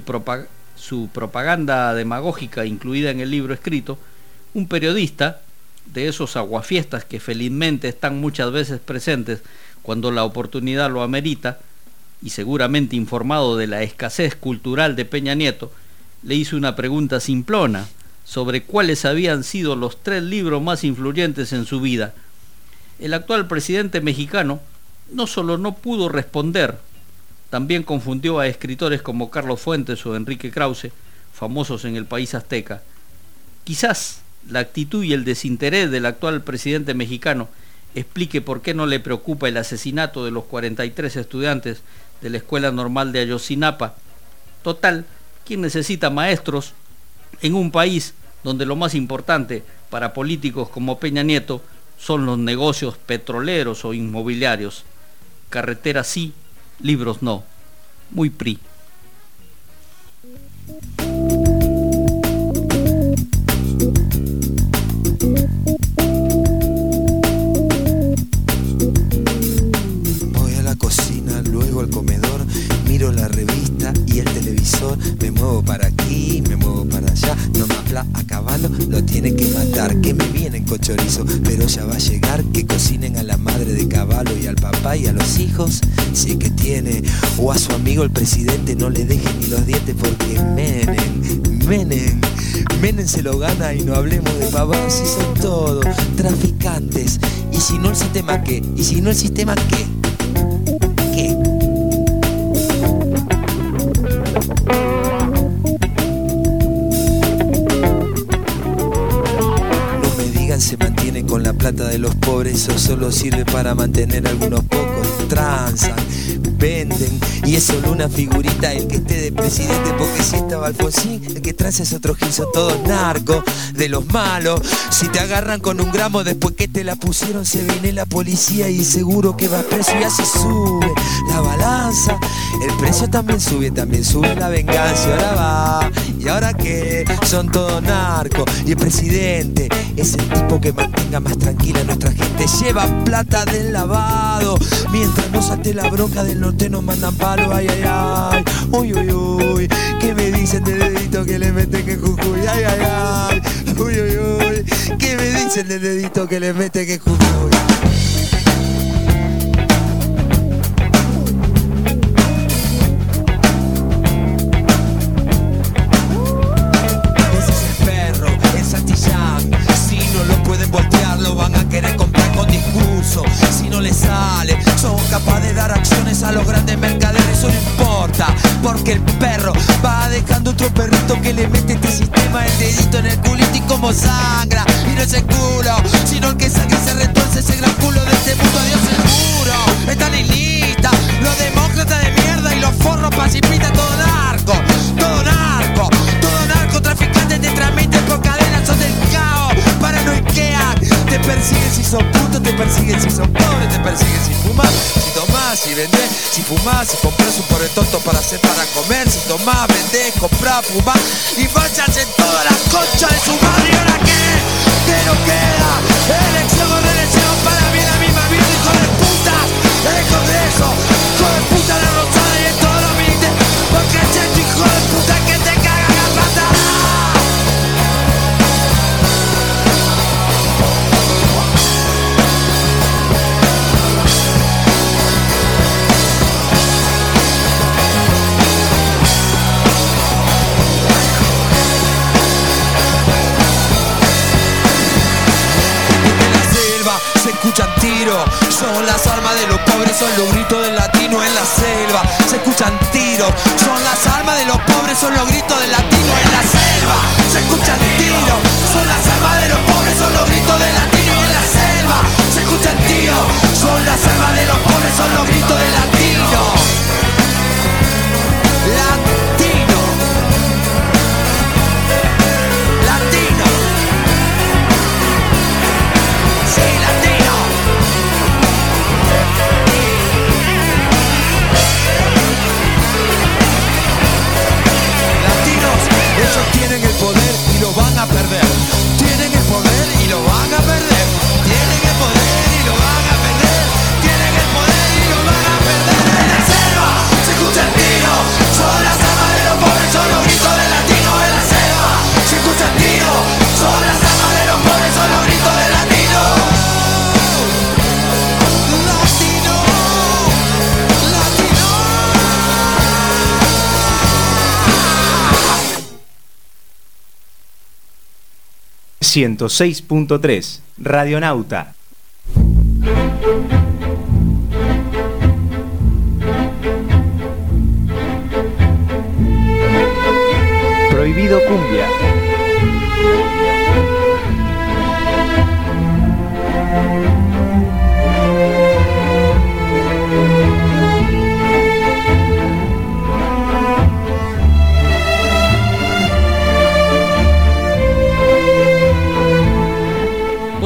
propaganda demagógica incluida en el libro escrito, un periodista, de esos aguafiestas que felizmente están muchas veces presentes cuando la oportunidad lo amerita, y seguramente informado de la escasez cultural de Peña Nieto, le hizo una pregunta simplona sobre cuáles habían sido los 3 libros más influyentes en su vida. El actual presidente mexicano no solo no pudo responder, también confundió a escritores como Carlos Fuentes o Enrique Krause, famosos en el país azteca. Quizás la actitud y el desinterés del actual presidente mexicano explique por qué no le preocupa el asesinato de los 43 estudiantes de la Escuela Normal de Ayotzinapa. Total, ¿quién necesita maestros en un país donde lo más importante para políticos como Peña Nieto son los negocios petroleros o inmobiliarios? Carreteras sí, libros no. Muy PRI. Voy a la cocina, luego al comedor, miro la revista y el televisor, me muevo para aquí, me muevo para allá, no me habla a caballo, lo tiene que matar, que me vienen con chorizo, pero ya va a llegar, que cocinen a la madre de caballo y al papá y a los hijos, si es que tiene, o a su amigo el presidente, no le dejen ni los dientes porque Menem se lo gana y no hablemos de pavadas si son todos traficantes, y si no el sistema qué, y si no el sistema qué. Se mantiene con la plata de los pobres, eso solo sirve para mantener a algunos pocos. Transan, venden, y es solo una figurita el que esté de presidente, porque si estaba Alfonsín, el que transa es otro gil, son todos narcos, de los malos. Si te agarran con un gramo después que te la pusieron, se viene la policía y seguro que vas preso, y así sube la balanza, el precio también sube la venganza, y ahora va, y ahora qué, son todos narcos, y el presidente es el tipo que mantenga más tranquila a nuestra gente, lleva plata del lavado, mientras no salte la bronca del norte nos mandan palo, ay, ay, ay, uy, uy, uy, ¿qué me dicen del dedito que le mete que Jujuy, ay, ay, ay, uy, uy, uy, ¿qué me dicen del dedito que le mete que Jujuy? Si no les sale, son capaces de dar acciones a los grandes mercaderes, eso no importa, porque el perro va dejando otro perrito que le mete este sistema el dedito en el culito y como sangra, y no es el culo, sino el que sangre se retuerce ese gran culo de este mundo, Dios seguro, están en lista, los demócratas de mierda y los forros pacifistas, todo narco, traficantes te transmiten por cadenas, son del caos, paranoiquean, te persiguen si son putos, te persiguen si son pobres, te persiguen si fumas, si tomás, si vendés, si fumás, si compras un pobre tonto para hacer para comer, si tomás, vendés, comprás, fumás y fachas en todas las conchas de su madre. ¿Y ahora qué? ¿Qué nos queda? Elección o reelección, para mí la misma vida, hijo de puta, el Congreso, hijo de puta, la Rosada y en todos los ministerios, porque es este hijo de puta que te caga la pata. Se escuchan tiros, son las armas de los pobres, son los gritos del latino en la selva. Se escuchan tiros, son las armas de los pobres, son los gritos del latino en la selva. Se escuchan tiros, son las armas de los pobres, son los gritos del latino en la selva. Se escuchan tiros, son las armas de los pobres, son los gritos del latino. Latino. Latino. Sí, latino. Latinos, ellos tienen el poder y lo van a perder. Tienen el poder y lo van a perder. Tienen el poder y lo van a perder. Tienen el poder y lo van a perder. En la selva se escucha el tiro. Son las armas de los pobres, son los gritos del latino en la selva. Se escucha el tiro. Son las armas de los pobres, son los gritos del latino. Latino. Latino. 106.3 Radionauta. Prohibido Cumbia.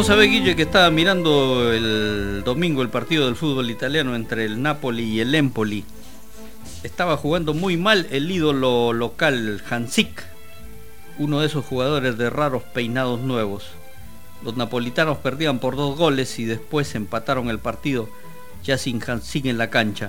Vos sabés, Guille, que estaba mirando el domingo el partido del fútbol italiano entre el Napoli y el Empoli. Estaba jugando muy mal el ídolo local, Hansik, uno de esos jugadores de raros peinados nuevos. Los napolitanos perdían por 2 goles y después empataron el partido ya sin Hansik en la cancha.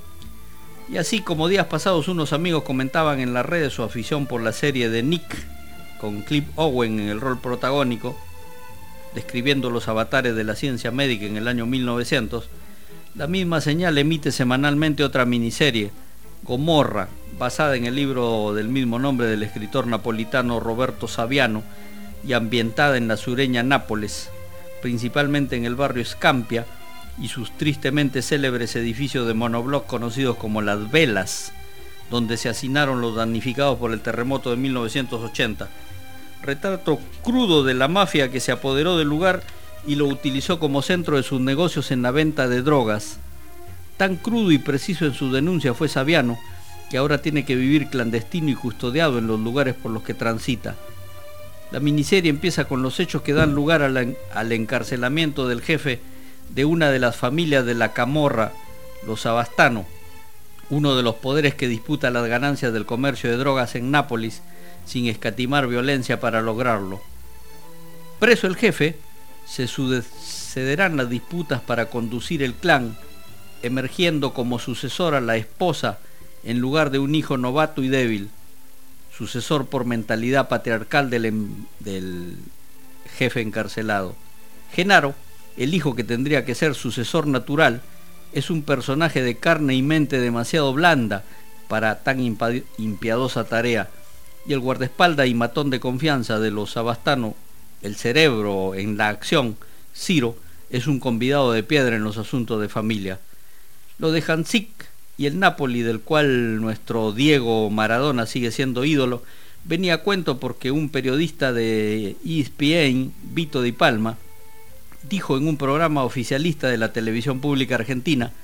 Y así como días pasados unos amigos comentaban en las redes su afición por la serie de Nick, con Cliff Owen en el rol protagónico, describiendo los avatares de la ciencia médica en el año 1900, la misma señal emite semanalmente otra miniserie, Gomorra, basada en el libro del mismo nombre del escritor napolitano Roberto Saviano y ambientada en la sureña Nápoles, principalmente en el barrio Scampia y sus tristemente célebres edificios de monobloc conocidos como Las Velas, donde se hacinaron los damnificados por el terremoto de 1980. Retrato crudo de la mafia que se apoderó del lugar y lo utilizó como centro de sus negocios en la venta de drogas. Tan crudo y preciso en su denuncia fue Saviano, que ahora tiene que vivir clandestino y custodiado en los lugares por los que transita. La miniserie empieza con los hechos que dan lugar al encarcelamiento del jefe de una de las familias de la Camorra, los Savastano, uno de los poderes que disputa las ganancias del comercio de drogas en Nápoles, sin escatimar violencia para lograrlo. Preso el jefe, se sucederán las disputas para conducir el clan, emergiendo como sucesora la esposa en lugar de un hijo novato y débil, sucesor por mentalidad patriarcal del jefe encarcelado. Genaro, el hijo que tendría que ser sucesor natural, es un personaje de carne y mente demasiado blanda para tan impiadosa tarea, y el guardaespaldas y matón de confianza de los Savastano, el cerebro en la acción, Ciro, es un convidado de piedra en los asuntos de familia. Lo de Hansik y el Napoli, del cual nuestro Diego Maradona sigue siendo ídolo, venía a cuento porque un periodista de ESPN, Vito Di Palma, dijo en un programa oficialista de la televisión pública argentina,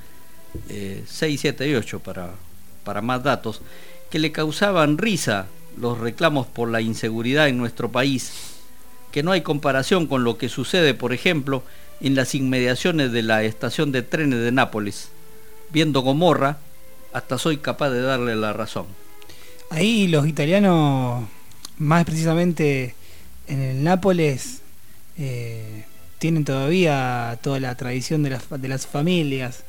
6, 7 y 8 para más datos, que le causaban risa los reclamos por la inseguridad en nuestro país, que no hay comparación con lo que sucede, por ejemplo, en las inmediaciones de la estación de trenes de Nápoles. Viendo Gomorra, hasta soy capaz de darle la razón. Ahí los italianos, más precisamente en el Nápoles, tienen todavía toda la tradición de las familias.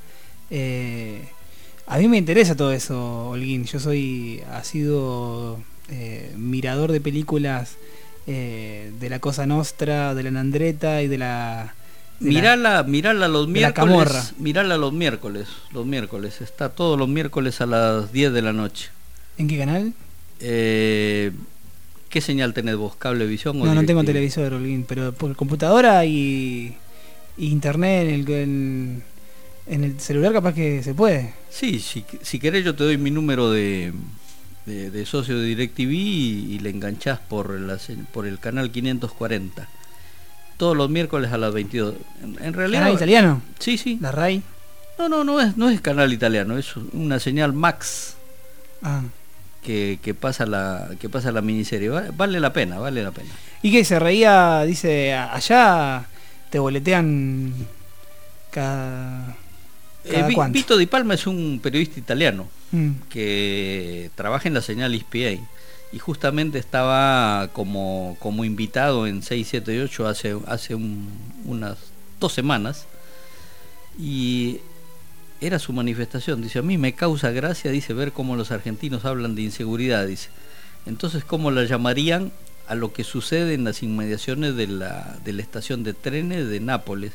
A mí me interesa todo eso, Holguín. Yo ha sido mirador de películas de la Cosa Nostra, de la Nandreta y de la... Mirala los miércoles. Mirala los miércoles. Está todos los miércoles a las 10 de la noche. ¿En qué canal? ¿Qué señal tenés vos? ¿Cablevisión o no tengo televisor, Holguín, pero por computadora y internet en el celular capaz que se puede. Sí, si querés yo te doy mi número de socio de DirecTV y le enganchás por el canal 540. Todos los miércoles a las 22. En realidad, ¿canal italiano? Sí. ¿La RAI? No es canal italiano, es una señal Max. Ah. Que pasa la miniserie. Vale la pena. ¿Y qué se reía? Dice, allá te boletean cada ¿cuánto? Vito Di Palma es un periodista italiano que trabaja en la señal ESPN y justamente estaba como invitado en 6, 7 y 8 hace unas 2 semanas, y era su manifestación. Dice, a mí me causa gracia, dice, ver cómo los argentinos hablan de inseguridad, dice. Entonces, ¿cómo la llamarían a lo que sucede en las inmediaciones de la estación de trenes de Nápoles?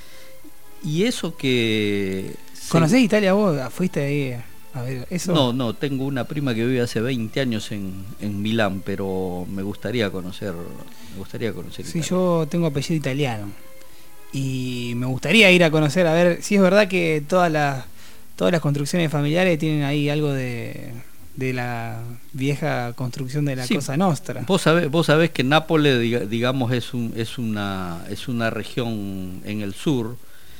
Y eso que... ¿Conocés Italia vos? ¿Fuiste ahí a ver eso? No, tengo una prima que vive hace 20 años en Milán, pero me gustaría conocer Sí, Italia. yo tengo apellido italiano y me gustaría ir a conocer, a ver si es verdad que todas las construcciones familiares tienen ahí algo de la vieja construcción de la Cosa Nostra. Vos sabés que Nápoles, digamos, es una región en el sur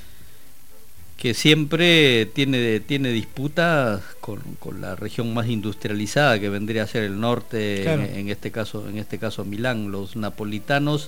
que siempre tiene disputas con la región más industrializada, que vendría a ser el norte. Claro. En este caso Milán. Los napolitanos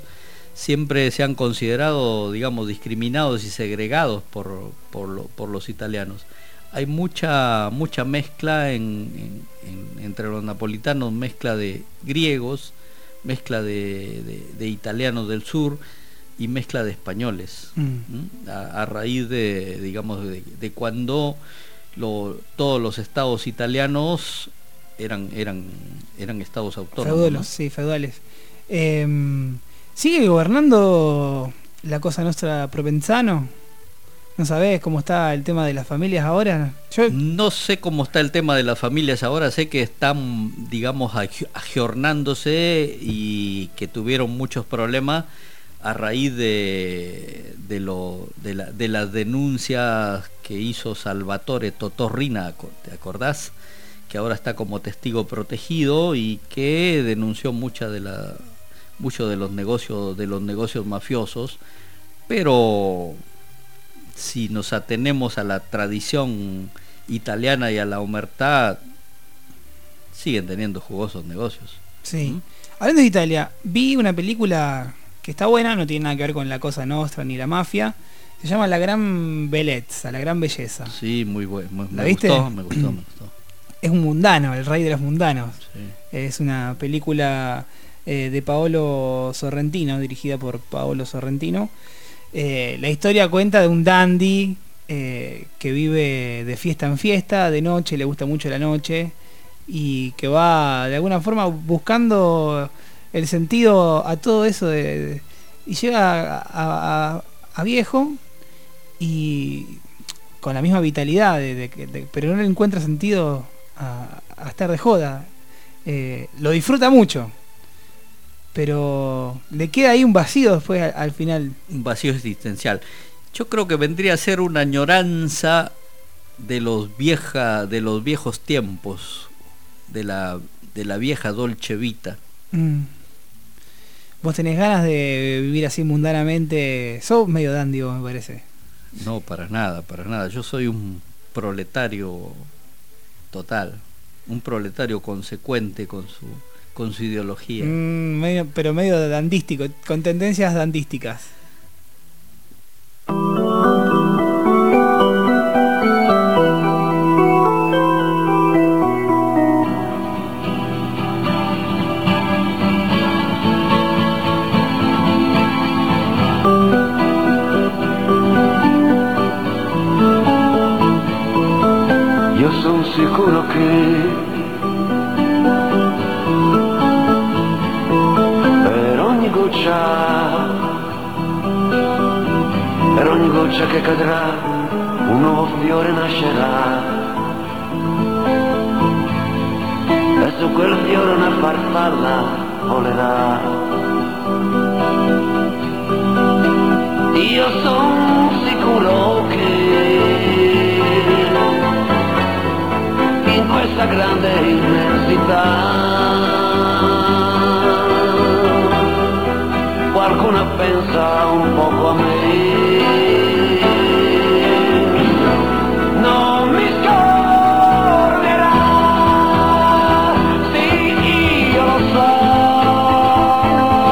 siempre se han considerado, digamos, discriminados y segregados por los italianos. Hay mucha mezcla entre los napolitanos, mezcla de griegos, mezcla de italianos del sur y mezcla de españoles, a raíz de, digamos, de cuando todos los estados italianos eran estados autónomos, ¿no? Sí, feudales. ¿Sigue gobernando la Cosa Nostra Provenzano? ¿No sabés cómo está el tema de las familias ahora? Yo no sé cómo está el tema de las familias ahora, sé que están, digamos, agiornándose y que tuvieron muchos problemas a raíz de las denuncias que hizo Salvatore Totorrina, ¿te acordás? Que ahora está como testigo protegido y que denunció muchos de los negocios mafiosos, pero si nos atenemos a la tradición italiana y a la omertá, siguen teniendo jugosos negocios. Sí. Hablando de Italia, vi una película que está buena, no tiene nada que ver con la Cosa Nostra ni la mafia. Se llama La Gran Bellezza, La Gran Belleza. Sí, muy bueno. ¿La viste? Me gustó. Es un mundano, el rey de los mundanos. Sí. Es una película de Paolo Sorrentino, dirigida por Paolo Sorrentino. La historia cuenta de un dandy que vive de fiesta en fiesta, de noche, le gusta mucho la noche, y que va de alguna forma buscando el sentido a todo eso y llega a viejo y con la misma vitalidad pero no le encuentra sentido a estar de joda. Lo disfruta mucho, pero le queda ahí un vacío después al final. Un vacío existencial. Yo creo que vendría a ser una añoranza de los viejos tiempos, de la vieja Dolce Vita. ¿Vos tenés ganas de vivir así mundanamente? Sos medio dandy, me parece. No, para nada. Yo soy un proletario total, un proletario consecuente con su ideología. Pero medio dandístico, con tendencias dandísticas. Io sono sicuro che per ogni goccia che cadrà un nuovo fiore nascerà e su quel fiore una farfalla volerà. Io sono sicuro che in questa grande immensità qualcuno pensa un poco a me. Non mi scorderà, sì, io lo so,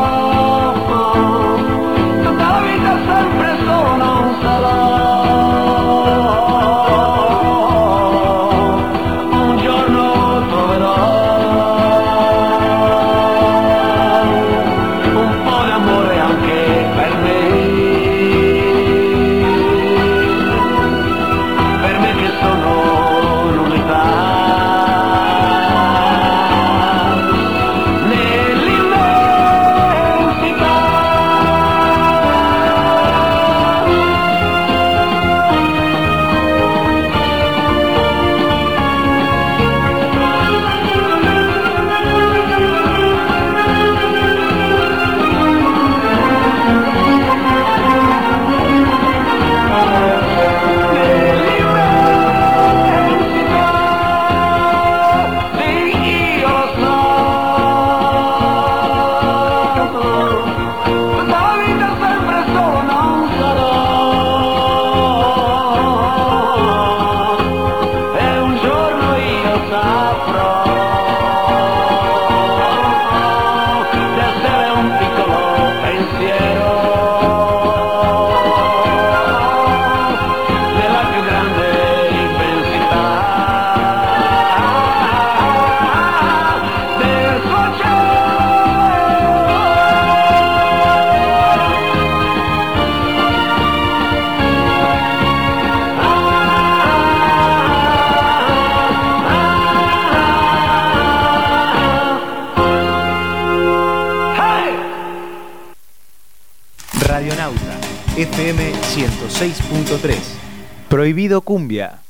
tutta la vita sempre solo non sarò. FM 106.3. Prohibido Cumbia.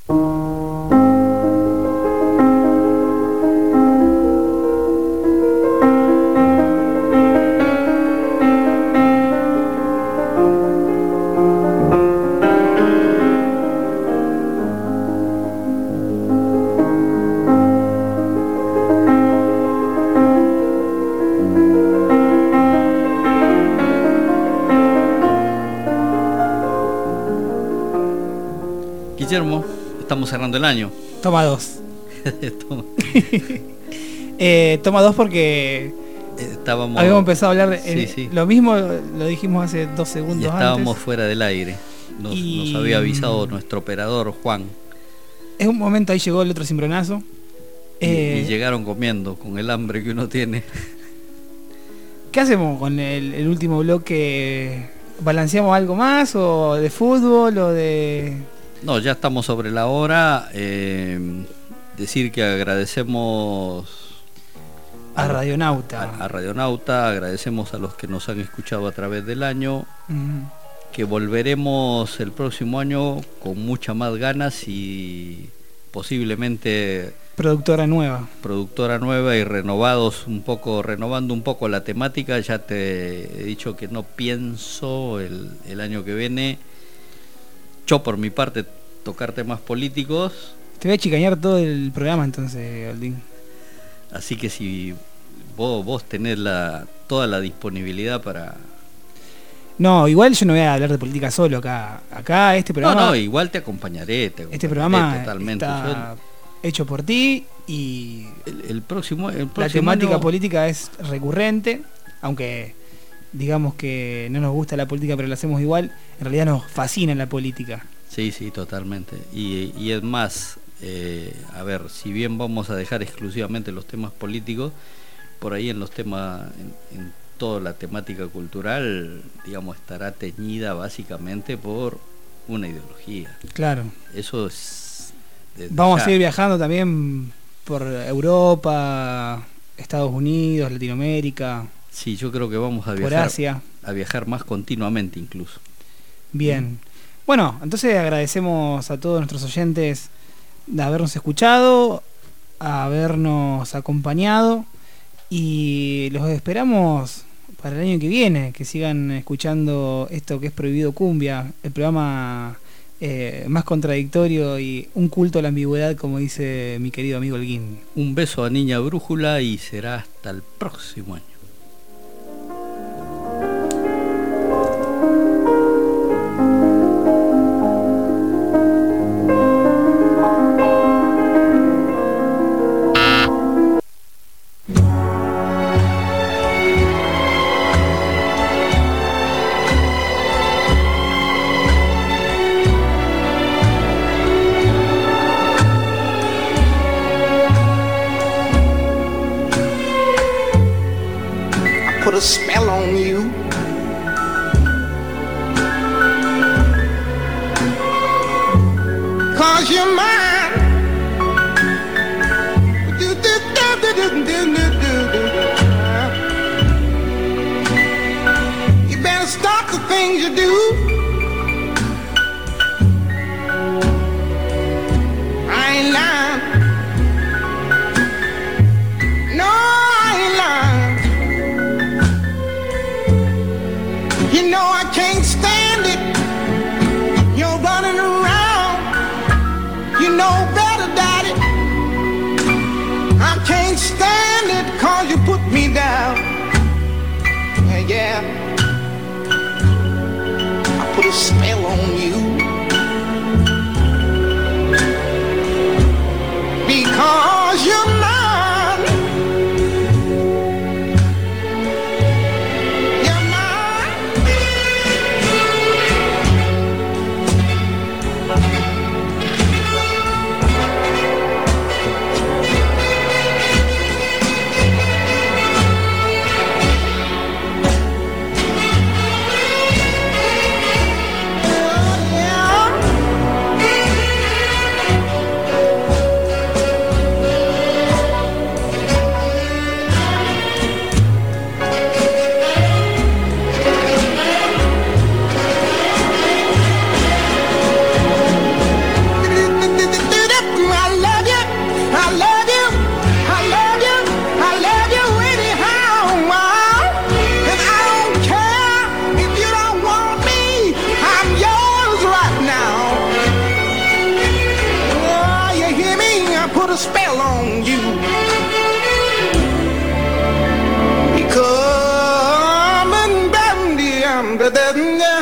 Guillermo, estamos cerrando el año. Toma 2. Toma. Toma 2 porque habíamos empezado a hablar sí. Lo mismo lo dijimos hace 2 segundos y estábamos antes. Fuera del aire. Nos había avisado nuestro operador Juan. Es un momento, ahí llegó el otro cimbronazo. Y llegaron comiendo con el hambre que uno tiene. ¿Qué hacemos con el último bloque? ¿Balanceamos algo más o de fútbol o de...? No, ya estamos sobre la hora. Decir que agradecemos a Radionauta. A Radionauta, agradecemos a los que nos han escuchado a través del año. Que volveremos el próximo año con muchas más ganas y posiblemente productora nueva y renovando un poco la temática. Ya te he dicho que no pienso el año que viene, yo por mi parte, tocar temas políticos. Te voy a chicañar todo el programa entonces, Aldín. Así que si vos tenés toda la disponibilidad para... No, igual yo no voy a hablar de política solo acá este programa... No, igual te acompañaré este programa totalmente. Está hecho por ti y... El próximo la temática política es recurrente, aunque digamos que no nos gusta la política pero la hacemos igual, en realidad nos fascina la política. Sí, totalmente. Y es más, a ver, si bien vamos a dejar exclusivamente los temas políticos, por ahí en los temas... en toda la temática cultural, digamos, estará teñida básicamente por una ideología. Claro. Eso es... Vamos a seguir viajando también por Europa, Estados Unidos, Latinoamérica. Sí, yo creo que vamos a viajar por Asia. A viajar más continuamente incluso. Bien. Bueno, entonces agradecemos a todos nuestros oyentes de habernos escuchado, habernos acompañado. Y los esperamos para el año que viene, que sigan escuchando esto que es Prohibido Cumbia, el programa más contradictorio y un culto a la ambigüedad, como dice mi querido amigo Holguín. Un beso a Niña Brújula y será hasta el próximo año. Put a spell on you. Cause you're mine. You better stop the things you do. I ain't lying. No, I ain't lying. You know I can't stand it. You're running around. You know better, Daddy. I can't stand it 'cause you put me down. Yeah. I put a spell on you. Because you're mine. on you. Come and bend the